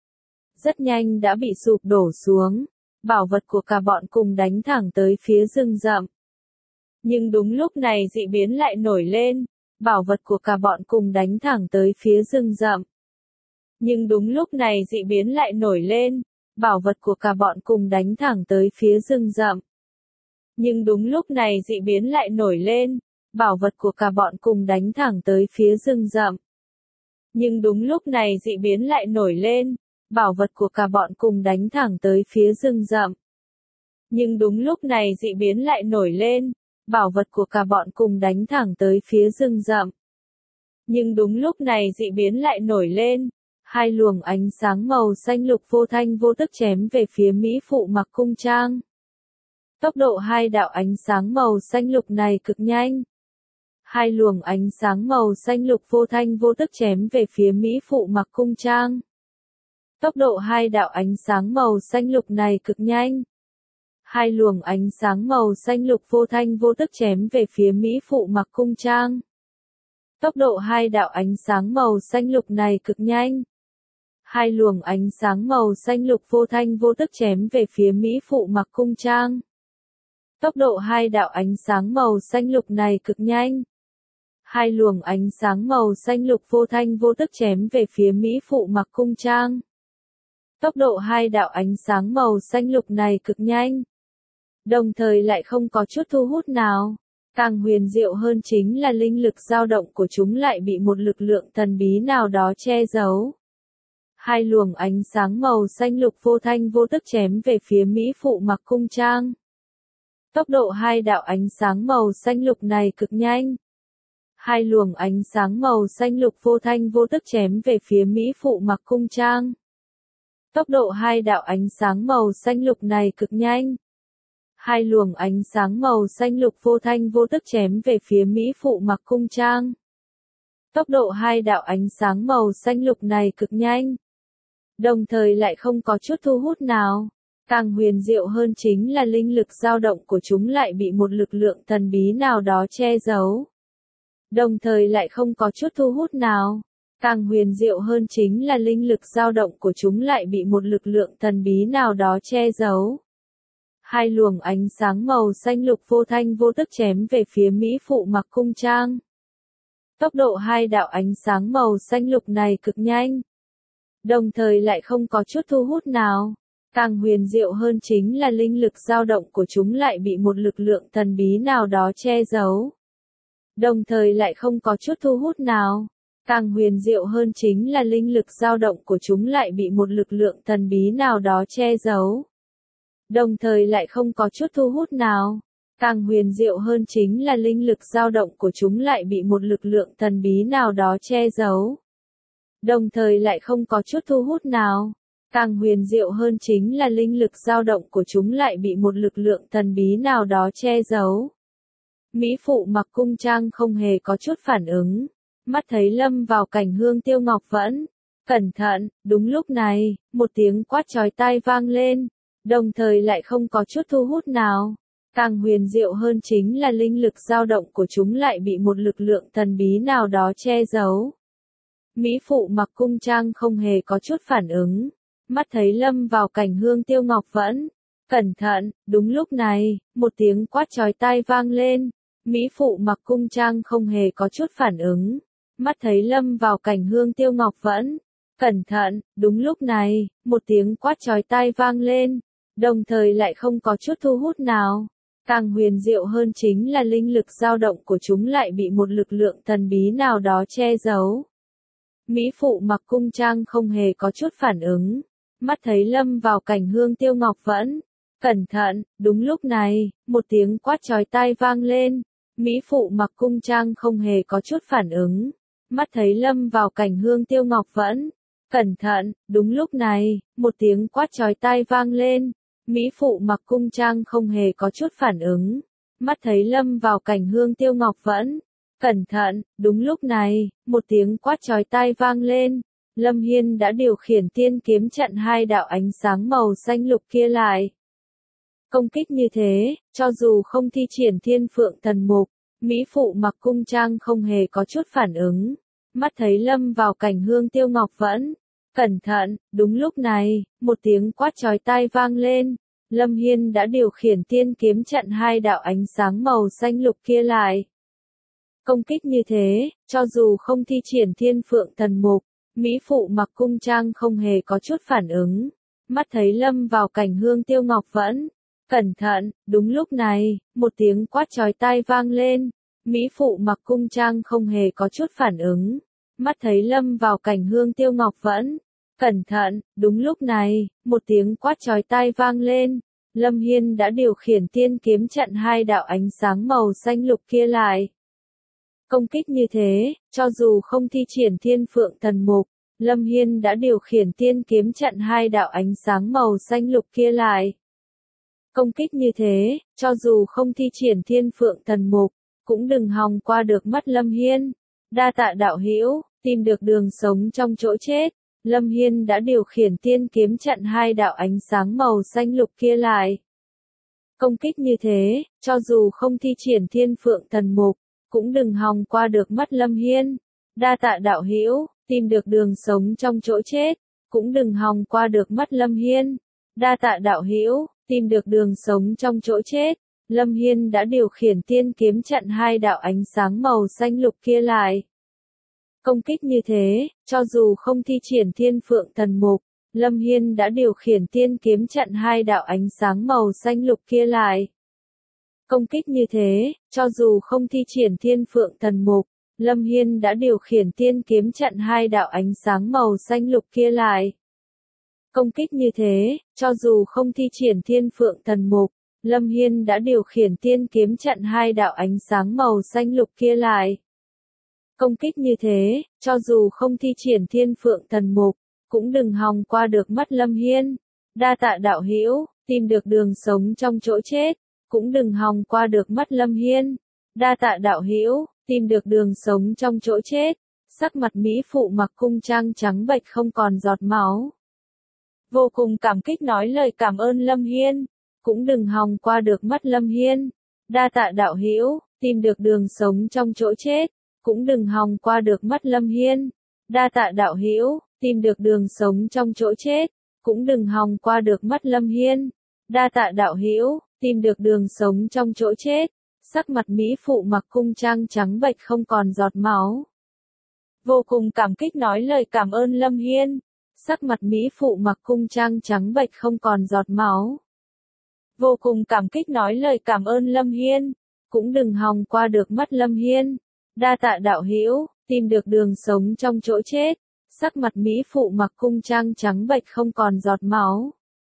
Rất nhanh đã bị sụp đổ xuống. Bảo vật của cả bọn cùng đánh thẳng tới phía rừng rậm. Nhưng đúng lúc này dị biến lại nổi lên. Bảo vật của cả bọn cùng đánh thẳng tới phía rừng rậm. Nhưng đúng lúc này dị biến lại nổi lên. Bảo vật của cả bọn cùng đánh thẳng tới phía rừng rậm. Nhưng đúng lúc này dị biến lại nổi lên. Bảo vật của cả bọn cùng đánh thẳng tới phía rừng rậm. Nhưng đúng lúc này dị biến lại nổi lên. Bảo vật của cả bọn cùng đánh thẳng tới phía rừng rậm. Nhưng đúng lúc này dị biến lại nổi lên. Bảo vật của cả bọn cùng đánh thẳng tới phía rừng rậm. Nhưng đúng lúc này dị biến lại nổi lên. Hai luồng ánh sáng màu xanh lục vô thanh vô tức chém về phía mỹ phụ mặc cung trang. Tốc độ hai đạo ánh sáng màu xanh lục này cực nhanh. Hai luồng ánh sáng màu xanh lục vô thanh vô tức chém về phía mỹ phụ mặc cung trang. Tốc độ hai đạo ánh sáng màu xanh lục này cực nhanh. Hai luồng ánh sáng màu xanh lục vô thanh vô tức chém về phía mỹ phụ mặc cung trang. Tốc độ hai đạo ánh sáng màu xanh lục này cực nhanh. Hai luồng ánh sáng màu xanh lục vô thanh vô tức chém về phía mỹ phụ mặc cung trang. Tốc độ hai đạo ánh sáng màu xanh lục này cực nhanh. Hai luồng ánh sáng màu xanh lục vô thanh vô tức chém về phía mỹ phụ mặc cung trang. Tốc độ hai đạo ánh sáng màu xanh lục này cực nhanh. Đồng thời lại không có chút thu hút nào. Càng huyền diệu hơn chính là linh lực dao động của chúng lại bị một lực lượng thần bí nào đó che giấu. Hai luồng ánh sáng màu xanh lục vô thanh vô tức chém về phía mỹ phụ mặc cung trang. Tốc độ hai đạo ánh sáng màu xanh lục này cực nhanh. Hai luồng ánh sáng màu xanh lục vô thanh vô tức chém về phía mỹ phụ mặc cung trang. Tốc độ hai đạo ánh sáng màu xanh lục này cực nhanh. Hai luồng ánh sáng màu xanh lục vô thanh vô tức chém về phía mỹ phụ mặc cung trang. Tốc độ hai đạo ánh sáng màu xanh lục này cực nhanh. Đồng thời lại không có chút thu hút nào. Càng huyền diệu hơn chính là linh lực dao động của chúng lại bị một lực lượng thần bí nào đó che giấu. Đồng thời lại không có chút thu hút nào. Càng huyền diệu hơn chính là linh lực dao động của chúng lại bị một lực lượng thần bí nào đó che giấu. Hai luồng ánh sáng màu xanh lục vô thanh vô tức chém về phía mỹ phụ mặc cung trang. Tốc độ hai đạo ánh sáng màu xanh lục này cực nhanh. Đồng thời lại không có chút thu hút nào. Càng huyền diệu hơn chính là linh lực dao động của chúng lại bị một lực lượng thần bí nào đó che giấu. Đồng thời lại không có chút thu hút nào. Càng huyền diệu hơn chính là linh lực dao động của chúng lại bị một lực lượng thần bí nào đó che giấu. Đồng thời lại không có chút thu hút nào. Càng huyền diệu hơn chính là linh lực dao động của chúng lại bị một lực lượng thần bí nào đó che giấu. Đồng thời lại không có chút thu hút nào. Càng huyền diệu hơn chính là linh lực dao động của chúng lại bị một lực lượng thần bí nào đó che giấu. Mỹ phụ mặc cung trang không hề có chút phản ứng. Mắt thấy lâm vào cảnh Hương Tiêu Ngọc Vẫn. Cẩn thận, đúng lúc này, một tiếng quát chói tai vang lên. Đồng thời lại không có chút thu hút nào. Càng huyền diệu hơn chính là linh lực dao động của chúng lại bị một lực lượng thần bí nào đó che giấu. Mỹ phụ mặc cung trang không hề có chút phản ứng. Mắt thấy lâm vào cảnh Hương Tiêu Ngọc Vẫn. Cẩn thận, đúng lúc này, một tiếng quát chói tai vang lên. Mỹ phụ mặc cung trang không hề có chút phản ứng. Mắt thấy lâm vào cảnh Hương Tiêu Ngọc Vẫn. Cẩn thận, đúng lúc này, một tiếng quát chói tai vang lên. Đồng thời lại không có chút thu hút nào. Càng huyền diệu hơn chính là linh lực dao động của chúng lại bị một lực lượng thần bí nào đó che giấu. Mỹ phụ mặc cung trang không hề có chút phản ứng. Mắt thấy lâm vào cảnh Hương Tiêu Ngọc Vẫn. Cẩn thận, đúng lúc này, một tiếng quát chói tai vang lên. Mỹ phụ mặc cung trang không hề có chút phản ứng. Mắt thấy lâm vào cảnh Hương Tiêu Ngọc Vẫn. Cẩn thận, đúng lúc này, một tiếng quát chói tai vang lên. Mỹ phụ mặc cung trang không hề có chút phản ứng. Mắt thấy lâm vào cảnh Hương Tiêu Ngọc Vẫn. Cẩn thận, đúng lúc này, một tiếng quát chói tai vang lên. Lâm Hiên đã điều khiển tiên kiếm chặn hai đạo ánh sáng màu xanh lục kia lại. Công kích như thế, cho dù không thi triển Thiên Phượng Thần Mục, Mỹ phụ mặc cung trang không hề có chút phản ứng. Mắt thấy lâm vào cảnh Hương Tiêu Ngọc Vẫn. Cẩn thận, đúng lúc này, một tiếng quát chói tai vang lên. Lâm Hiên đã điều khiển tiên kiếm chặn hai đạo ánh sáng màu xanh lục kia lại. Công kích như thế, cho dù không thi triển Thiên Phượng Thần Mục, Mỹ phụ mặc cung trang không hề có chút phản ứng. Mắt thấy lâm vào cảnh Hương Tiêu Ngọc Vẫn. Cẩn thận, đúng lúc này, một tiếng quát chói tai vang lên. Mỹ phụ mặc cung trang không hề có chút phản ứng. Mắt thấy lâm vào cảnh Hương Tiêu Ngọc Vẫn. Cẩn thận, đúng lúc này, một tiếng quát chói tai vang lên. Lâm Hiên đã điều khiển tiên kiếm chặn hai đạo ánh sáng màu xanh lục kia lại. Công kích như thế, cho dù không thi triển Thiên Phượng Thần Mục, Lâm Hiên đã điều khiển tiên kiếm chặn hai đạo ánh sáng màu xanh lục kia lại. Công kích như thế, cho dù không thi triển Thiên Phượng Thần Mục, cũng đừng hòng qua được mắt Lâm Hiên. Đa tạ đạo hữu, tìm được đường sống trong chỗ chết. Lâm Hiên đã điều khiển tiên kiếm chặn hai đạo ánh sáng màu xanh lục kia lại. Công kích như thế, cho dù không thi triển Thiên Phượng Thần Mục, cũng đừng hòng qua được mắt Lâm Hiên. Đa tạ đạo hữu, tìm được đường sống trong chỗ chết, cũng đừng hòng qua được mắt Lâm Hiên. Đa tạ đạo hữu, tìm được đường sống trong chỗ chết. Lâm Hiên đã điều khiển tiên kiếm chặn hai đạo ánh sáng màu xanh lục kia lại. Công kích như thế, cho dù không thi triển Thiên Phượng Thần Mục, Lâm Hiên đã điều khiển tiên kiếm chặn hai đạo ánh sáng màu xanh lục kia lại. Công kích như thế, cho dù không thi triển Thiên Phượng Thần Mục, Lâm Hiên đã điều khiển tiên kiếm chặn hai đạo ánh sáng màu xanh lục kia lại. Công kích như thế, cho dù không thi triển Thiên Phượng Thần Mục, Lâm Hiên đã điều khiển tiên kiếm chặn hai đạo ánh sáng màu xanh lục kia lại. Công kích như thế, cho dù không thi triển Thiên Phượng Thần Mục, cũng đừng hòng qua được mắt Lâm Hiên. Đa tạ đạo hữu, tìm được đường sống trong chỗ chết, cũng đừng hòng qua được mắt Lâm Hiên. Đa tạ đạo hữu, tìm được đường sống trong chỗ chết. Sắc mặt Mỹ phụ mặc cung trang trắng bệch không còn giọt máu. Vô cùng cảm kích nói lời cảm ơn Lâm Hiên, cũng đừng hòng qua được mắt Lâm Hiên. Đa tạ đạo hữu, tìm được đường sống trong chỗ chết, cũng đừng hòng qua được mắt Lâm Hiên. Đa tạ đạo hữu, tìm được đường sống trong chỗ chết, cũng đừng hòng qua được mắt Lâm Hiên. Đa tạ đạo hữu, tìm được đường sống trong chỗ chết. Sắc mặt Mỹ phụ mặc cung trang trắng bệch không còn giọt máu. Vô cùng cảm kích nói lời cảm ơn Lâm Hiên. Sắc mặt Mỹ phụ mặc cung trang trắng bệch không còn giọt máu. Vô cùng cảm kích nói lời cảm ơn Lâm Hiên, cũng đừng hòng qua được mắt Lâm Hiên. Đa tạ đạo hữu, tìm được đường sống trong chỗ chết. Sắc mặt Mỹ phụ mặc cung trang trắng bệch không còn giọt máu.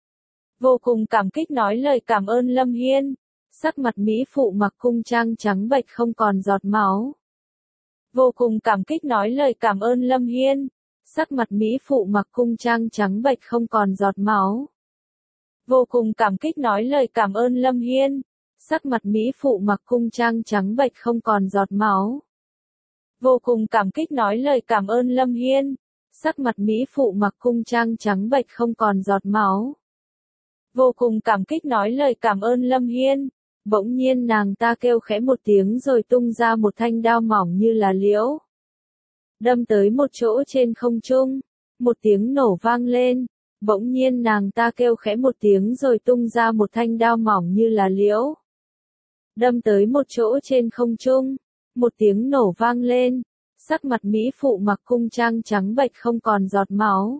Vô cùng cảm kích nói lời cảm ơn Lâm Hiên. Sắc mặt Mỹ phụ mặc cung trang trắng bệch không còn giọt máu. Vô cùng cảm kích nói lời cảm ơn Lâm Hiên. Sắc mặt Mỹ phụ mặc cung trang trắng bệch không còn giọt máu. Vô cùng cảm kích nói lời cảm ơn Lâm Hiên. Sắc mặt Mỹ phụ mặc cung trang trắng bệch không còn giọt máu. Vô cùng cảm kích nói lời cảm ơn Lâm Hiên. Sắc mặt Mỹ phụ mặc cung trang trắng bệch không còn giọt máu. Vô cùng cảm kích nói lời cảm ơn Lâm Hiên. Bỗng nhiên nàng ta kêu khẽ một tiếng rồi tung ra một thanh đao mỏng như là liễu. đâm tới một chỗ trên không trung. Một tiếng nổ vang lên, bỗng nhiên nàng ta kêu khẽ một tiếng rồi tung ra một thanh đao mỏng như là liễu. Đâm tới một chỗ trên không trung, một tiếng nổ vang lên, sắc mặt mỹ phụ mặc cung trang trắng bệch không còn giọt máu.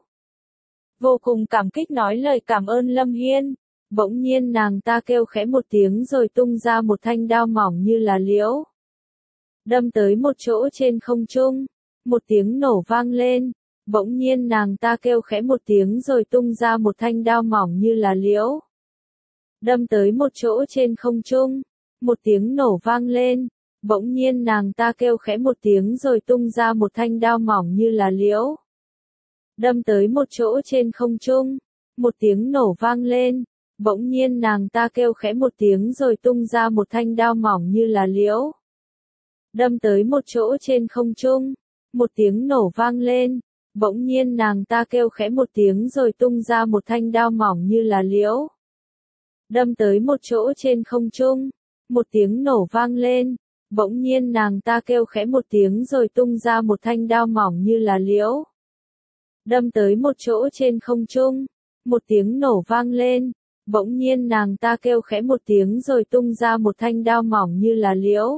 Vô cùng cảm kích nói lời cảm ơn Lâm Hiên, bỗng nhiên nàng ta kêu khẽ một tiếng rồi tung ra một thanh đao mỏng như là liễu. Đâm tới một chỗ trên không trung, một tiếng nổ vang lên, bỗng nhiên nàng ta kêu khẽ một tiếng rồi tung ra một thanh đao mỏng như là liễu. Đâm tới một chỗ trên không trung, một tiếng nổ vang lên, bỗng nhiên nàng ta kêu khẽ một tiếng rồi tung ra một thanh đao mỏng như là liễu. Đâm tới một chỗ trên không trung, một tiếng nổ vang lên, bỗng nhiên nàng ta kêu khẽ một tiếng rồi tung ra một thanh đao mỏng như là liễu. Đâm tới một chỗ trên không trung, một tiếng nổ vang lên, bỗng nhiên nàng ta kêu khẽ một tiếng rồi tung ra một thanh đao mỏng như là liễu. Đâm tới một chỗ trên không trung, một tiếng nổ vang lên, bỗng nhiên nàng ta kêu khẽ một tiếng rồi tung ra một thanh đao mỏng như là liễu. Đâm tới một chỗ trên không trung, một tiếng nổ vang lên, bỗng nhiên nàng ta kêu khẽ một tiếng rồi tung ra một thanh đao mỏng như là liễu.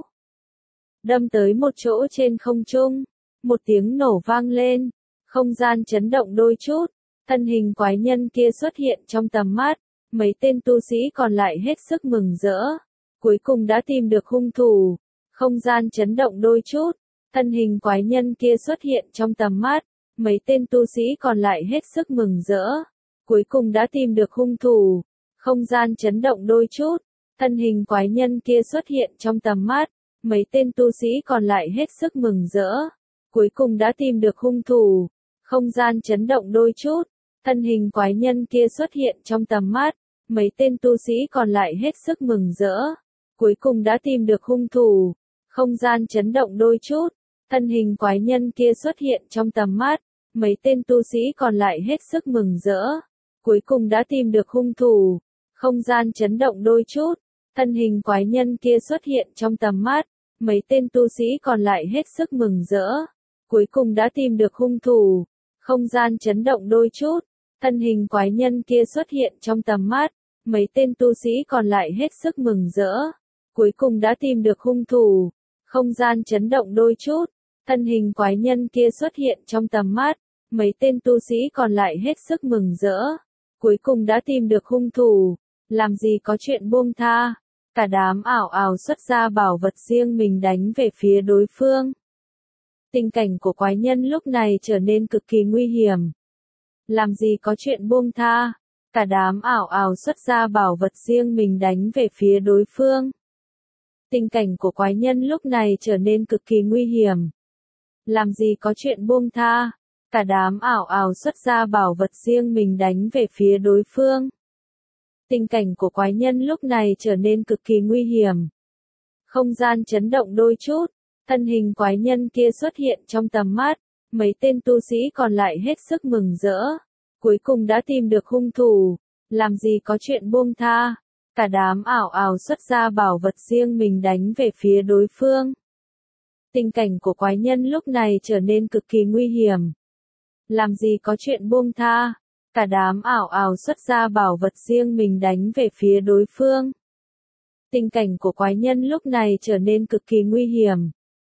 Đâm tới một chỗ trên không trung, một tiếng nổ vang lên, không gian chấn động đôi chút, thân hình quái nhân kia xuất hiện trong tầm mắt, mấy tên tu sĩ còn lại hết sức mừng rỡ, cuối cùng đã tìm được hung thủ, không gian chấn động đôi chút, thân hình quái nhân kia xuất hiện trong tầm mắt, mấy tên tu sĩ còn lại hết sức mừng rỡ, cuối cùng đã tìm được hung thủ, không gian chấn động đôi chút, thân hình quái nhân kia xuất hiện trong tầm mắt, mấy tên tu sĩ còn lại hết sức mừng rỡ, cuối cùng đã tìm được hung thủ, không gian chấn động đôi chút, thân hình quái nhân kia xuất hiện trong tầm mắt, mấy tên tu sĩ còn lại hết sức mừng rỡ, cuối cùng đã tìm được hung thủ, không gian chấn động đôi chút, thân hình quái nhân kia xuất hiện trong tầm mắt, mấy tên tu sĩ còn lại hết sức mừng rỡ, cuối cùng đã tìm được hung thủ, không gian chấn động đôi chút, thân hình quái nhân kia xuất hiện trong tầm mắt, mấy tên tu sĩ còn lại hết sức mừng rỡ, cuối cùng đã tìm được hung thủ, không gian chấn động đôi chút, thân hình quái nhân kia xuất hiện trong tầm mắt, mấy tên tu sĩ còn lại hết sức mừng rỡ, cuối cùng đã tìm được hung thủ, không gian chấn động đôi chút, thân hình quái nhân kia xuất hiện trong tầm mắt, mấy tên tu sĩ còn lại hết sức mừng rỡ, cuối cùng đã tìm được hung thủ, làm gì có chuyện buông tha, cả đám ảo ảo xuất ra bảo vật riêng mình đánh về phía đối phương. Tình cảnh của quái nhân lúc này trở nên cực kỳ nguy hiểm. Làm gì có chuyện buông tha, cả đám ảo ảo xuất ra bảo vật riêng mình đánh về phía đối phương. Tình cảnh của quái nhân lúc này trở nên cực kỳ nguy hiểm. Làm gì có chuyện buông tha, cả đám ảo ảo xuất ra bảo vật riêng mình đánh về phía đối phương. Tình cảnh của quái nhân lúc này trở nên cực kỳ nguy hiểm. Không gian chấn động đôi chút, thân hình quái nhân kia xuất hiện trong tầm mắt, mấy tên tu sĩ còn lại hết sức mừng rỡ, cuối cùng đã tìm được hung thủ, làm gì có chuyện buông tha, cả đám ảo ảo xuất ra bảo vật riêng mình đánh về phía đối phương. Tình cảnh của quái nhân lúc này trở nên cực kỳ nguy hiểm. Làm gì có chuyện buông tha, cả đám ảo ảo xuất ra bảo vật riêng mình đánh về phía đối phương. Tình cảnh của quái nhân lúc này trở nên cực kỳ nguy hiểm.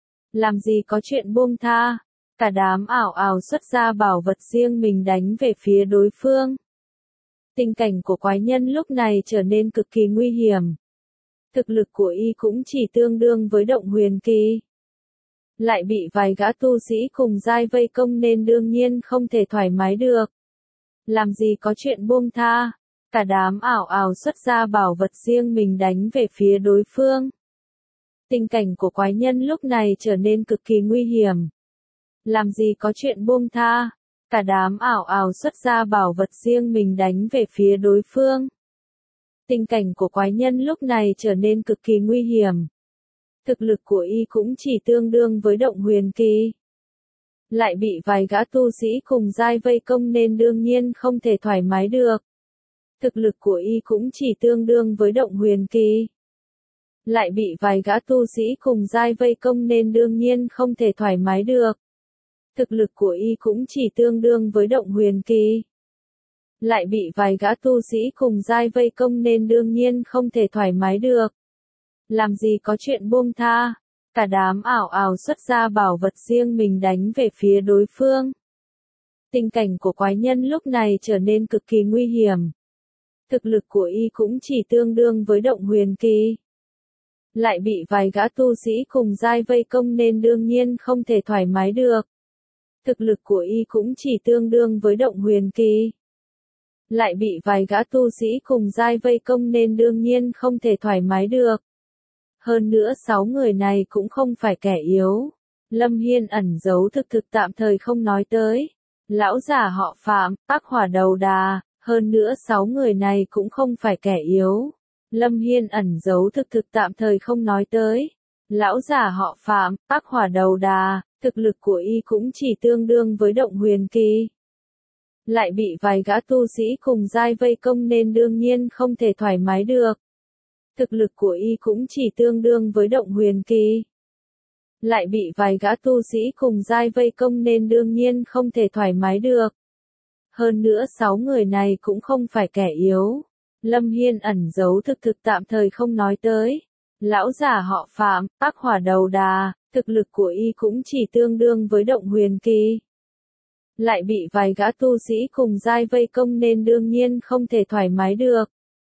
Làm gì có chuyện buông tha, cả đám ảo ảo xuất ra bảo vật riêng mình đánh về phía đối phương. Tình cảnh của quái nhân lúc này trở nên cực kỳ nguy hiểm. Thực lực của y cũng chỉ tương đương với động huyền kỳ. Lại bị vài gã tu sĩ cùng giai vây công nên đương nhiên không thể thoải mái được. Làm gì có chuyện buông tha, cả đám ảo ảo xuất ra bảo vật riêng mình đánh về phía đối phương. Tình cảnh của quái nhân lúc này trở nên cực kỳ nguy hiểm. Làm gì có chuyện buông tha, cả đám ảo ảo xuất ra bảo vật riêng mình đánh về phía đối phương. Tình cảnh của quái nhân lúc này trở nên cực kỳ nguy hiểm. Thực lực của y cũng chỉ tương đương với động huyền kỳ. Lại bị vài gã tu sĩ cùng giai vây công nên đương nhiên không thể thoải mái được. Thực lực của y cũng chỉ tương đương với động huyền kỳ. Lại bị vài gã tu sĩ cùng giai vây công nên đương nhiên không thể thoải mái được. thực lực của y cũng chỉ tương đương với động huyền kỳ. Lại bị vài gã tu sĩ cùng giai vây công nên đương nhiên không thể thoải mái được. Làm gì có chuyện buông tha, cả đám ảo ảo xuất ra bảo vật riêng mình đánh về phía đối phương. Tình cảnh của quái nhân lúc này trở nên cực kỳ nguy hiểm. Thực lực của y cũng chỉ tương đương với động huyền kỳ. Lại bị vài gã tu sĩ cùng giai vây công nên đương nhiên không thể thoải mái được. Thực lực của y cũng chỉ tương đương với động huyền kỳ. Lại bị vài gã tu sĩ cùng giai vây công nên đương nhiên không thể thoải mái được. Hơn nữa sáu người này cũng không phải kẻ yếu. Lâm Hiên ẩn giấu thực thực tạm thời không nói tới. Lão giả họ Phạm, Ác Hỏa Đầu Đà, hơn nữa sáu người này cũng không phải kẻ yếu. Lâm Hiên ẩn giấu thực thực tạm thời không nói tới. Lão giả họ Phạm, Ác Hỏa Đầu Đà, thực lực của y cũng chỉ tương đương với động huyền kỳ. Lại bị vài gã tu sĩ cùng giai vây công nên đương nhiên không thể thoải mái được. Thực lực của y cũng chỉ tương đương với động huyền kỳ. Lại bị vài gã tu sĩ cùng giai vây công nên đương nhiên không thể thoải mái được. Hơn nữa sáu người này cũng không phải kẻ yếu. Lâm Hiên ẩn giấu thực thực tạm thời không nói tới. Lão giả họ Phạm, Ác Hỏa Đầu Đà, thực lực của y cũng chỉ tương đương với động huyền kỳ. Lại bị vài gã tu sĩ cùng giai vây công nên đương nhiên không thể thoải mái được.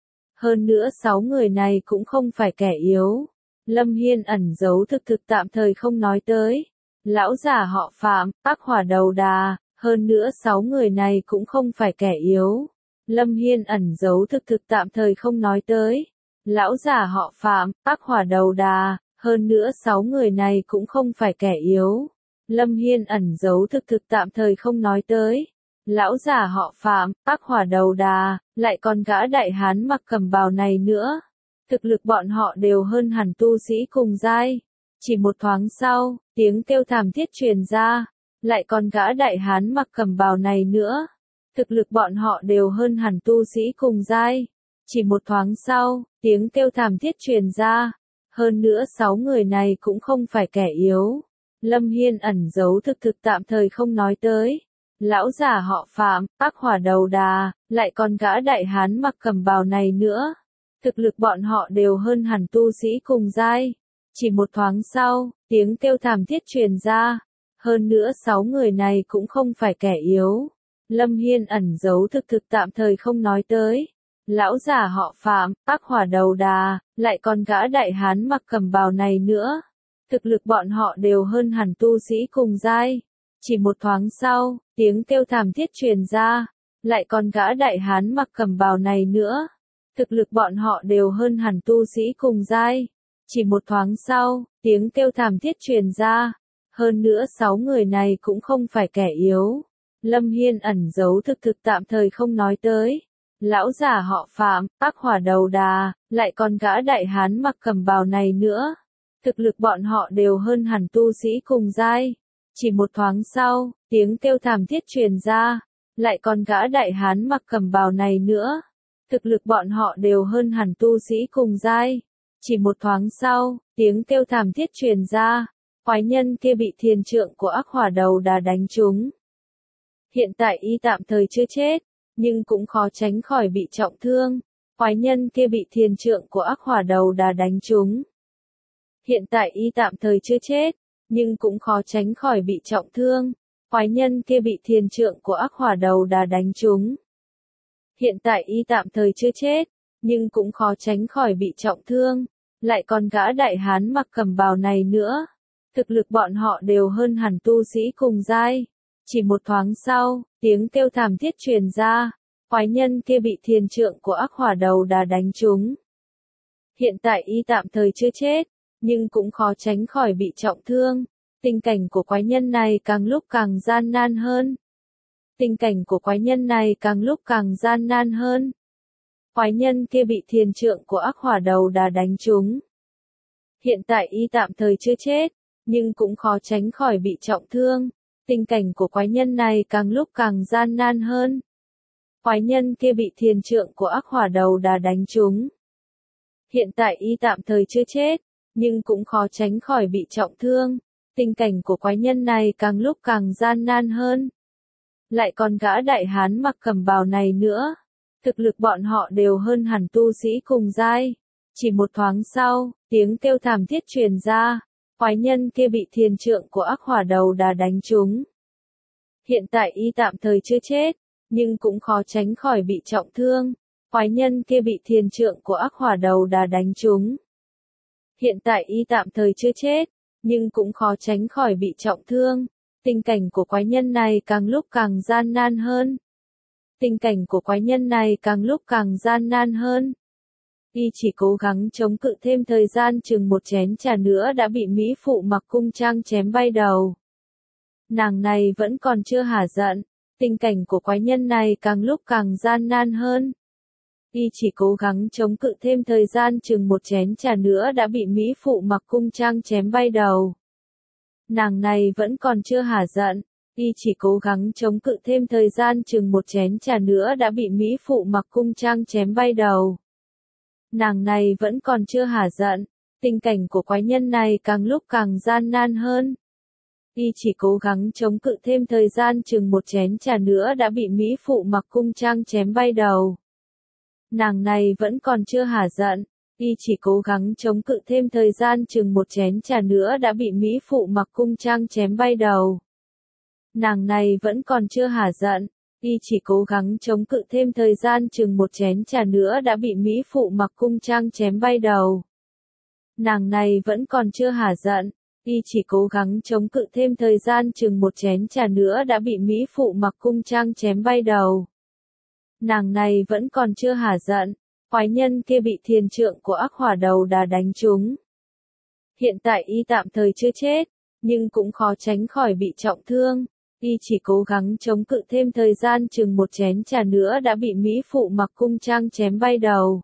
Hơn nữa sáu người này cũng không phải kẻ yếu. Lâm Hiên ẩn giấu thực thực tạm thời không nói tới. Lão giả họ Phạm, Ác Hỏa Đầu Đà, hơn nữa sáu người này cũng không phải kẻ yếu. Lâm Hiên ẩn giấu thực thực tạm thời không nói tới. Lão giả họ Phạm, Ác Hỏa Đầu Đà, hơn nữa sáu người này cũng không phải kẻ yếu. Lâm Hiên ẩn giấu thực thực tạm thời không nói tới. Lão giả họ Phạm, Ác Hỏa Đầu Đà, lại còn gã đại hán mặc cẩm bào này nữa. Thực lực bọn họ đều hơn hẳn tu sĩ cùng giai. Chỉ một thoáng sau, tiếng kêu thảm thiết truyền ra. Lại còn gã đại hán mặc cẩm bào này nữa. Thực lực bọn họ đều hơn hẳn tu sĩ cùng giai. Chỉ một thoáng sau, tiếng kêu thảm thiết truyền ra. Hơn nữa sáu người này cũng không phải kẻ yếu. Lâm Hiên ẩn giấu thực thực tạm thời không nói tới. Lão giả họ Phạm, Ác Hỏa Đầu Đà, lại còn gã đại hán mặc cẩm bào này nữa. Thực lực bọn họ đều hơn hẳn tu sĩ cùng giai. Chỉ một thoáng sau, tiếng kêu thảm thiết truyền ra. Hơn nữa sáu người này cũng không phải kẻ yếu. Lâm Hiên ẩn giấu thực thực tạm thời không nói tới. Lão giả họ Phạm, Ác Hỏa Đầu Đà, lại còn gã đại hán mặc cẩm bào này nữa. Thực lực bọn họ đều hơn hẳn tu sĩ cùng giai. Chỉ một thoáng sau, tiếng kêu thảm thiết truyền ra. Lại còn gã đại hán mặc cẩm bào này nữa. Thực lực bọn họ đều hơn hẳn tu sĩ cùng giai. Chỉ một thoáng sau, tiếng kêu thảm thiết truyền ra. Hơn nữa sáu người này cũng không phải kẻ yếu. Lâm Hiên ẩn giấu thực thực tạm thời không nói tới. Lão giả họ Phạm, Ác Hỏa Đầu Đà, lại còn gã đại hán mặc cẩm bào này nữa. Thực lực bọn họ đều hơn hẳn tu sĩ cùng giai. Chỉ một thoáng sau, tiếng kêu thảm thiết truyền ra. Lại còn gã đại hán mặc cẩm bào này nữa. Thực lực bọn họ đều hơn hẳn tu sĩ cùng giai. Chỉ một thoáng sau, tiếng kêu thảm thiết truyền ra. Quái nhân kia bị thiền trượng của Ác Hỏa Đầu Đà đánh trúng. Hiện tại y tạm thời chưa chết, nhưng cũng khó tránh khỏi bị trọng thương. Quái nhân kia bị thiền trượng của Ác Hỏa Đầu Đà đánh trúng. Hiện tại y tạm thời chưa chết, nhưng cũng khó tránh khỏi bị trọng thương. Quái nhân kia bị thiền trượng của Ác Hỏa Đầu Đà đánh trúng. Hiện tại y tạm thời chưa chết, nhưng cũng khó tránh khỏi bị trọng thương. Lại còn gã đại hán mặc cẩm bào này nữa. Thực lực bọn họ đều hơn hẳn tu sĩ cùng giai. Chỉ một thoáng sau, tiếng kêu thảm thiết truyền ra. Quái nhân kia bị thiền trượng của Ác Hỏa Đầu Đà đánh trúng. Hiện tại y tạm thời chưa chết, nhưng cũng khó tránh khỏi bị trọng thương. Tình cảnh của quái nhân này càng lúc càng gian nan hơn. Tình cảnh của quái nhân này càng lúc càng gian nan hơn. Quái nhân kia bị thiền trượng của Ác Hỏa Đầu Đà đánh trúng. Hiện tại y tạm thời chưa chết, nhưng cũng khó tránh khỏi bị trọng thương. Tình cảnh của quái nhân này càng lúc càng gian nan hơn. Quái nhân kia bị thiền trượng của Ác Hỏa Đầu Đà đánh trúng. Hiện tại y tạm thời chưa chết, nhưng cũng khó tránh khỏi bị trọng thương. Tình cảnh của quái nhân này càng lúc càng gian nan hơn. Lại còn gã đại hán mặc cẩm bào này nữa. Thực lực bọn họ đều hơn hẳn tu sĩ cùng giai. Chỉ một thoáng sau, tiếng kêu thảm thiết truyền ra. Quái nhân kia bị thiền trượng của ác hỏa đầu đà đánh trúng. Hiện tại y tạm thời chưa chết, nhưng cũng khó tránh khỏi bị trọng thương. Quái nhân kia bị thiền trượng của ác hỏa đầu đà đánh trúng. Hiện tại y tạm thời chưa chết, nhưng cũng khó tránh khỏi bị trọng thương. Tình cảnh của quái nhân này càng lúc càng gian nan hơn. Tình cảnh của quái nhân này càng lúc càng gian nan hơn. Y chỉ cố gắng chống cự thêm thời gian chừng một chén trà nữa đã bị mỹ phụ mặc cung trang chém bay đầu. Nàng này vẫn còn chưa hả giận. Tình cảnh của quái nhân này càng lúc càng gian nan hơn. Y chỉ cố gắng chống cự thêm thời gian chừng một chén trà nữa đã bị mỹ phụ mặc cung trang chém bay đầu. Nàng này vẫn còn chưa hả giận. Y chỉ cố gắng chống cự thêm thời gian chừng một chén trà nữa đã bị mỹ phụ mặc cung trang chém bay đầu. Nàng này vẫn còn chưa hả giận. Tình cảnh của quái nhân này càng lúc càng gian nan hơn. Y chỉ cố gắng chống cự thêm thời gian chừng một chén trà nữa đã bị mỹ phụ mặc cung trang chém bay đầu. Nàng này vẫn còn chưa hả giận. Y chỉ cố gắng chống cự thêm thời gian chừng một chén trà nữa đã bị mỹ phụ mặc cung trang chém bay đầu. Nàng này vẫn còn chưa hả giận. Y chỉ cố gắng chống cự thêm thời gian chừng một chén trà nữa đã bị mỹ phụ mặc cung trang chém bay đầu. Nàng này vẫn còn chưa hả giận. Y chỉ cố gắng chống cự thêm thời gian chừng một chén trà nữa đã bị mỹ phụ mặc cung trang chém bay đầu. Nàng này vẫn còn chưa hả giận. Quái nhân kia bị thiền trượng của ác hỏa đầu đà đánh trúng. Hiện tại y tạm thời chưa chết, nhưng cũng khó tránh khỏi bị trọng thương. Y chỉ cố gắng chống cự thêm thời gian chừng một chén trà nữa đã bị mỹ phụ mặc cung trang chém bay đầu.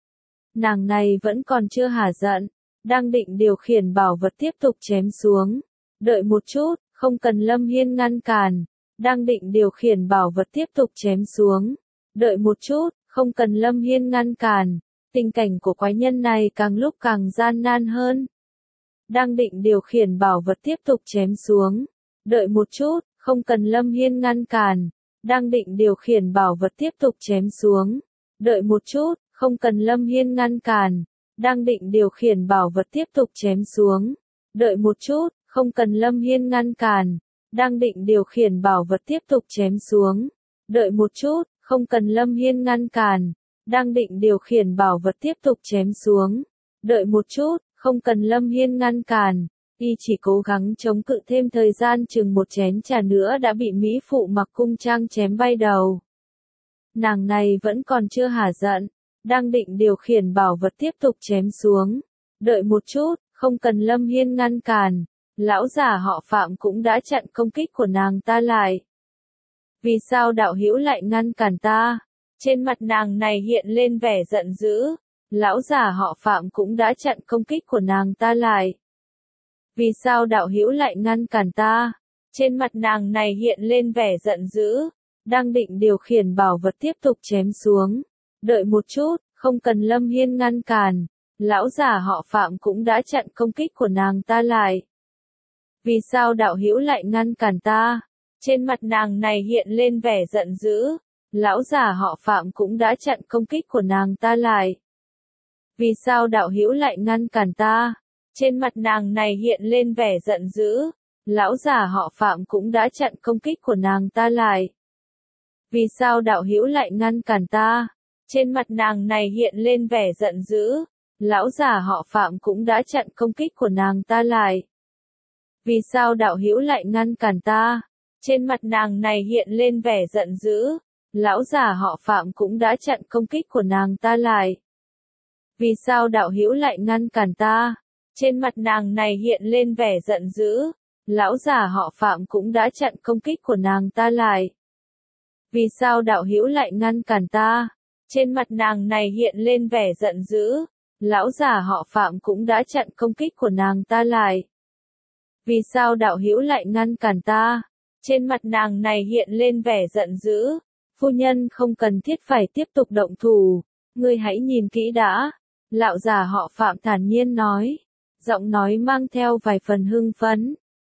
Nàng này vẫn còn chưa hả giận, đang định điều khiển bảo vật tiếp tục chém xuống. Đợi một chút, không cần Lâm Hiên ngăn cản. Đang định điều khiển bảo vật tiếp tục chém xuống. Đợi một chút, không cần Lâm Hiên ngăn cản. Tình cảnh của quái nhân này càng lúc càng gian nan hơn. Đang định điều khiển bảo vật tiếp tục chém xuống. Đợi một chút, không cần Lâm Hiên ngăn cản. Đang định điều khiển bảo vật tiếp tục chém xuống. Đợi một chút, không cần Lâm Hiên ngăn cản. Đang định điều khiển bảo vật tiếp tục chém xuống. Đợi một chút, không cần Lâm Hiên ngăn cản. Đang định điều khiển bảo vật tiếp tục chém xuống. Đợi một chút, không cần Lâm Hiên ngăn cản. Đang định điều khiển bảo vật tiếp tục chém xuống. Đợi một chút, không cần Lâm Hiên ngăn cản. Y chỉ cố gắng chống cự thêm thời gian chừng một chén trà nữa đã bị mỹ phụ mặc cung trang chém bay đầu. Nàng này vẫn còn chưa hả giận. Đang định điều khiển bảo vật tiếp tục chém xuống. Đợi một chút, không cần Lâm Hiên ngăn cản. Lão giả họ Phạm cũng đã chặn công kích của nàng ta lại. Vì sao đạo hữu lại ngăn cản ta? Trên mặt nàng này hiện lên vẻ giận dữ. Lão giả họ Phạm cũng đã chặn công kích của nàng ta lại. Vì sao đạo hữu lại ngăn cản ta? Trên mặt nàng này hiện lên vẻ giận dữ. Đang định điều khiển bảo vật tiếp tục chém xuống. Đợi một chút, không cần Lâm Hiên ngăn cản. Lão giả họ Phạm cũng đã chặn công kích của nàng ta lại. Vì sao đạo hữu lại ngăn cản ta? Trên mặt nàng này hiện lên vẻ giận dữ. Lão giả họ Phạm cũng đã chặn công kích của nàng ta lại. Vì sao đạo hữu lại ngăn cản ta? Trên mặt nàng này hiện lên vẻ giận dữ. Lão giả họ Phạm cũng đã chặn công kích của nàng ta lại. Vì sao đạo hữu lại ngăn cản ta? Trên mặt nàng này hiện lên vẻ giận dữ. Lão giả họ Phạm cũng đã chặn công kích của nàng ta lại. Vì sao đạo hữu lại ngăn cản ta? Trên mặt nàng này hiện lên vẻ giận dữ. Lão giả họ Phạm cũng đã chặn công kích của nàng ta lại. Vì sao đạo hữu lại ngăn cản ta? Trên mặt nàng này hiện lên vẻ giận dữ. Lão giả họ Phạm cũng đã chặn công kích của nàng ta lại. Vì sao đạo hữu lại ngăn cản ta? Trên mặt nàng này hiện lên vẻ giận dữ. Lão giả họ Phạm cũng đã chặn công kích của nàng ta lại. Vì sao đạo hữu lại ngăn cản ta? Trên mặt nàng này hiện lên vẻ giận dữ. Phu nhân không cần thiết phải tiếp tục động thủ. Ngươi hãy nhìn kỹ đã. Lão giả họ Phạm thản nhiên nói. Giọng nói mang theo vài phần hưng phấn.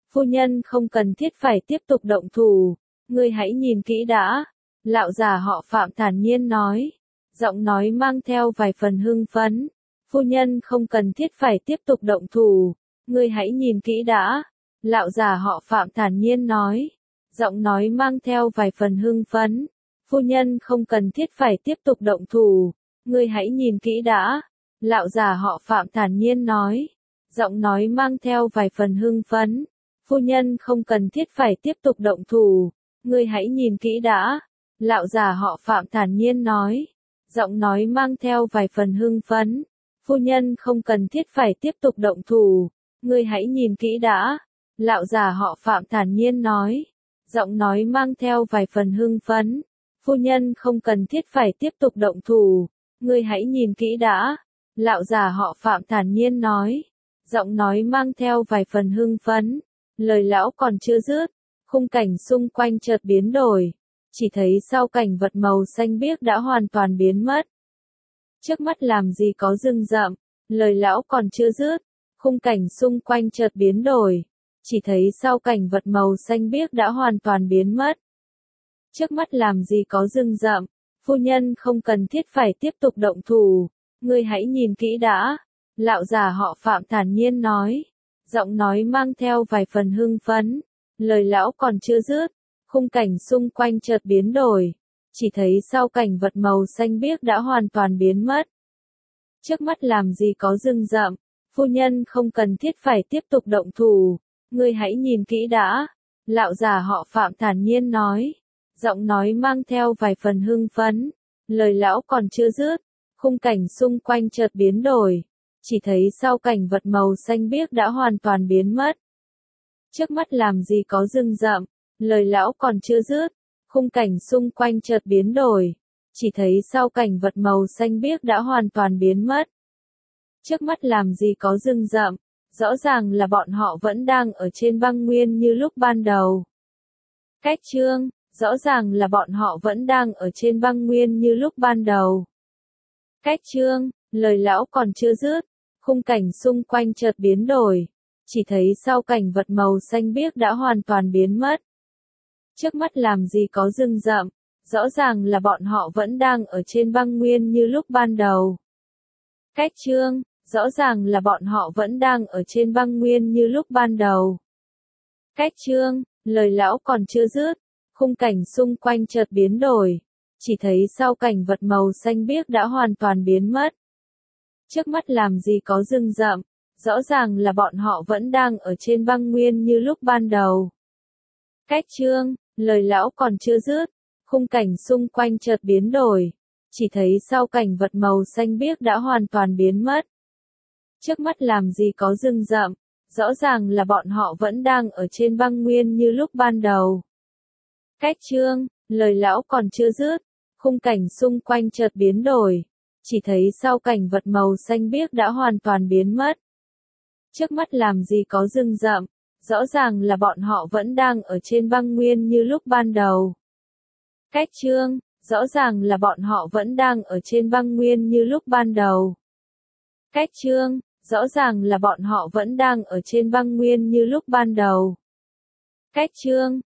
Phu nhân không cần thiết phải tiếp tục động thủ, ngươi hãy nhìn kỹ đã. Lão già họ Phạm thản nhiên nói, giọng nói mang theo vài phần hưng phấn. Phu nhân không cần thiết phải tiếp tục động thủ, ngươi hãy nhìn kỹ đã. Lão già họ Phạm thản nhiên nói, giọng nói mang theo vài phần hưng phấn. Phu nhân không cần thiết phải tiếp tục động thủ, ngươi hãy nhìn kỹ đã. Lão già họ Phạm thản nhiên nói, giọng nói mang theo vài phần hưng phấn. Phu nhân không cần thiết phải tiếp tục động thủ, ngươi hãy nhìn kỹ đã. Lão già họ Phạm thản nhiên nói, giọng nói mang theo vài phần hưng phấn. Phu nhân không cần thiết phải tiếp tục động thủ, ngươi hãy nhìn kỹ đã. Lão già họ Phạm thản nhiên nói, giọng nói mang theo vài phần hưng phấn. Phu nhân không cần thiết phải tiếp tục động thủ, ngươi hãy nhìn kỹ đã. Lão già họ Phạm thản nhiên nói, giọng nói mang theo vài phần hưng phấn. Lời lão còn chưa dứt, khung cảnh xung quanh chợt biến đổi, chỉ thấy sau cảnh vật màu xanh biếc đã hoàn toàn biến mất. Trước mắt làm gì có rừng rậm, lời lão còn chưa dứt, khung cảnh xung quanh chợt biến đổi, chỉ thấy sau cảnh vật màu xanh biếc đã hoàn toàn biến mất. Trước mắt làm gì có rừng rậm, phu nhân không cần thiết phải tiếp tục động thủ, ngươi hãy nhìn kỹ đã. Lão già họ Phạm thản nhiên nói, giọng nói mang theo vài phần hưng phấn. Lời lão còn chưa dứt, khung cảnh xung quanh chợt biến đổi, chỉ thấy sau cảnh vật màu xanh biếc đã hoàn toàn biến mất. Trước mắt làm gì có rừng rậm, phu nhân không cần thiết phải tiếp tục động thủ, ngươi hãy nhìn kỹ đã. Lão già họ Phạm thản nhiên nói, giọng nói mang theo vài phần hưng phấn. Lời lão còn chưa dứt, khung cảnh xung quanh chợt biến đổi, chỉ thấy sau cảnh vật màu xanh biếc đã hoàn toàn biến mất. Trước mắt làm gì có rừng rậm, lời lão còn chưa dứt, khung cảnh xung quanh chợt biến đổi, chỉ thấy sau cảnh vật màu xanh biếc đã hoàn toàn biến mất. Trước mắt làm gì có rừng rậm, rõ ràng là bọn họ vẫn đang ở trên băng nguyên như lúc ban đầu. Cách chương, rõ ràng là bọn họ vẫn đang ở trên băng nguyên như lúc ban đầu. Cách chương, lời lão còn chưa dứt, khung cảnh xung quanh chợt biến đổi, chỉ thấy sau cảnh vật màu xanh biếc đã hoàn toàn biến mất. Trước mắt làm gì có rừng rậm, rõ ràng là bọn họ vẫn đang ở trên băng nguyên như lúc ban đầu. Cách chương, rõ ràng là bọn họ vẫn đang ở trên băng nguyên như lúc ban đầu. Cách chương, lời lão còn chưa dứt, khung cảnh xung quanh chợt biến đổi, chỉ thấy sau cảnh vật màu xanh biếc đã hoàn toàn biến mất. Trước mắt làm gì có rừng rậm, rõ ràng là bọn họ vẫn đang ở trên băng nguyên như lúc ban đầu. Cách chương, lời lão còn chưa dứt, khung cảnh xung quanh chợt biến đổi, chỉ thấy sau cảnh vật màu xanh biếc đã hoàn toàn biến mất. Trước mắt làm gì có rừng rậm, rõ ràng là bọn họ vẫn đang ở trên băng nguyên như lúc ban đầu. Cách chương, lời lão còn chưa dứt, khung cảnh xung quanh chợt biến đổi, chỉ thấy sau cảnh vật màu xanh biếc đã hoàn toàn biến mất. Trước mắt làm gì có rừng rậm, rõ ràng là bọn họ vẫn đang ở trên băng nguyên như lúc ban đầu. Cách chương, rõ ràng là bọn họ vẫn đang ở trên băng nguyên như lúc ban đầu. Cách chương, rõ ràng là bọn họ vẫn đang ở trên băng nguyên như lúc ban đầu. Cách chương,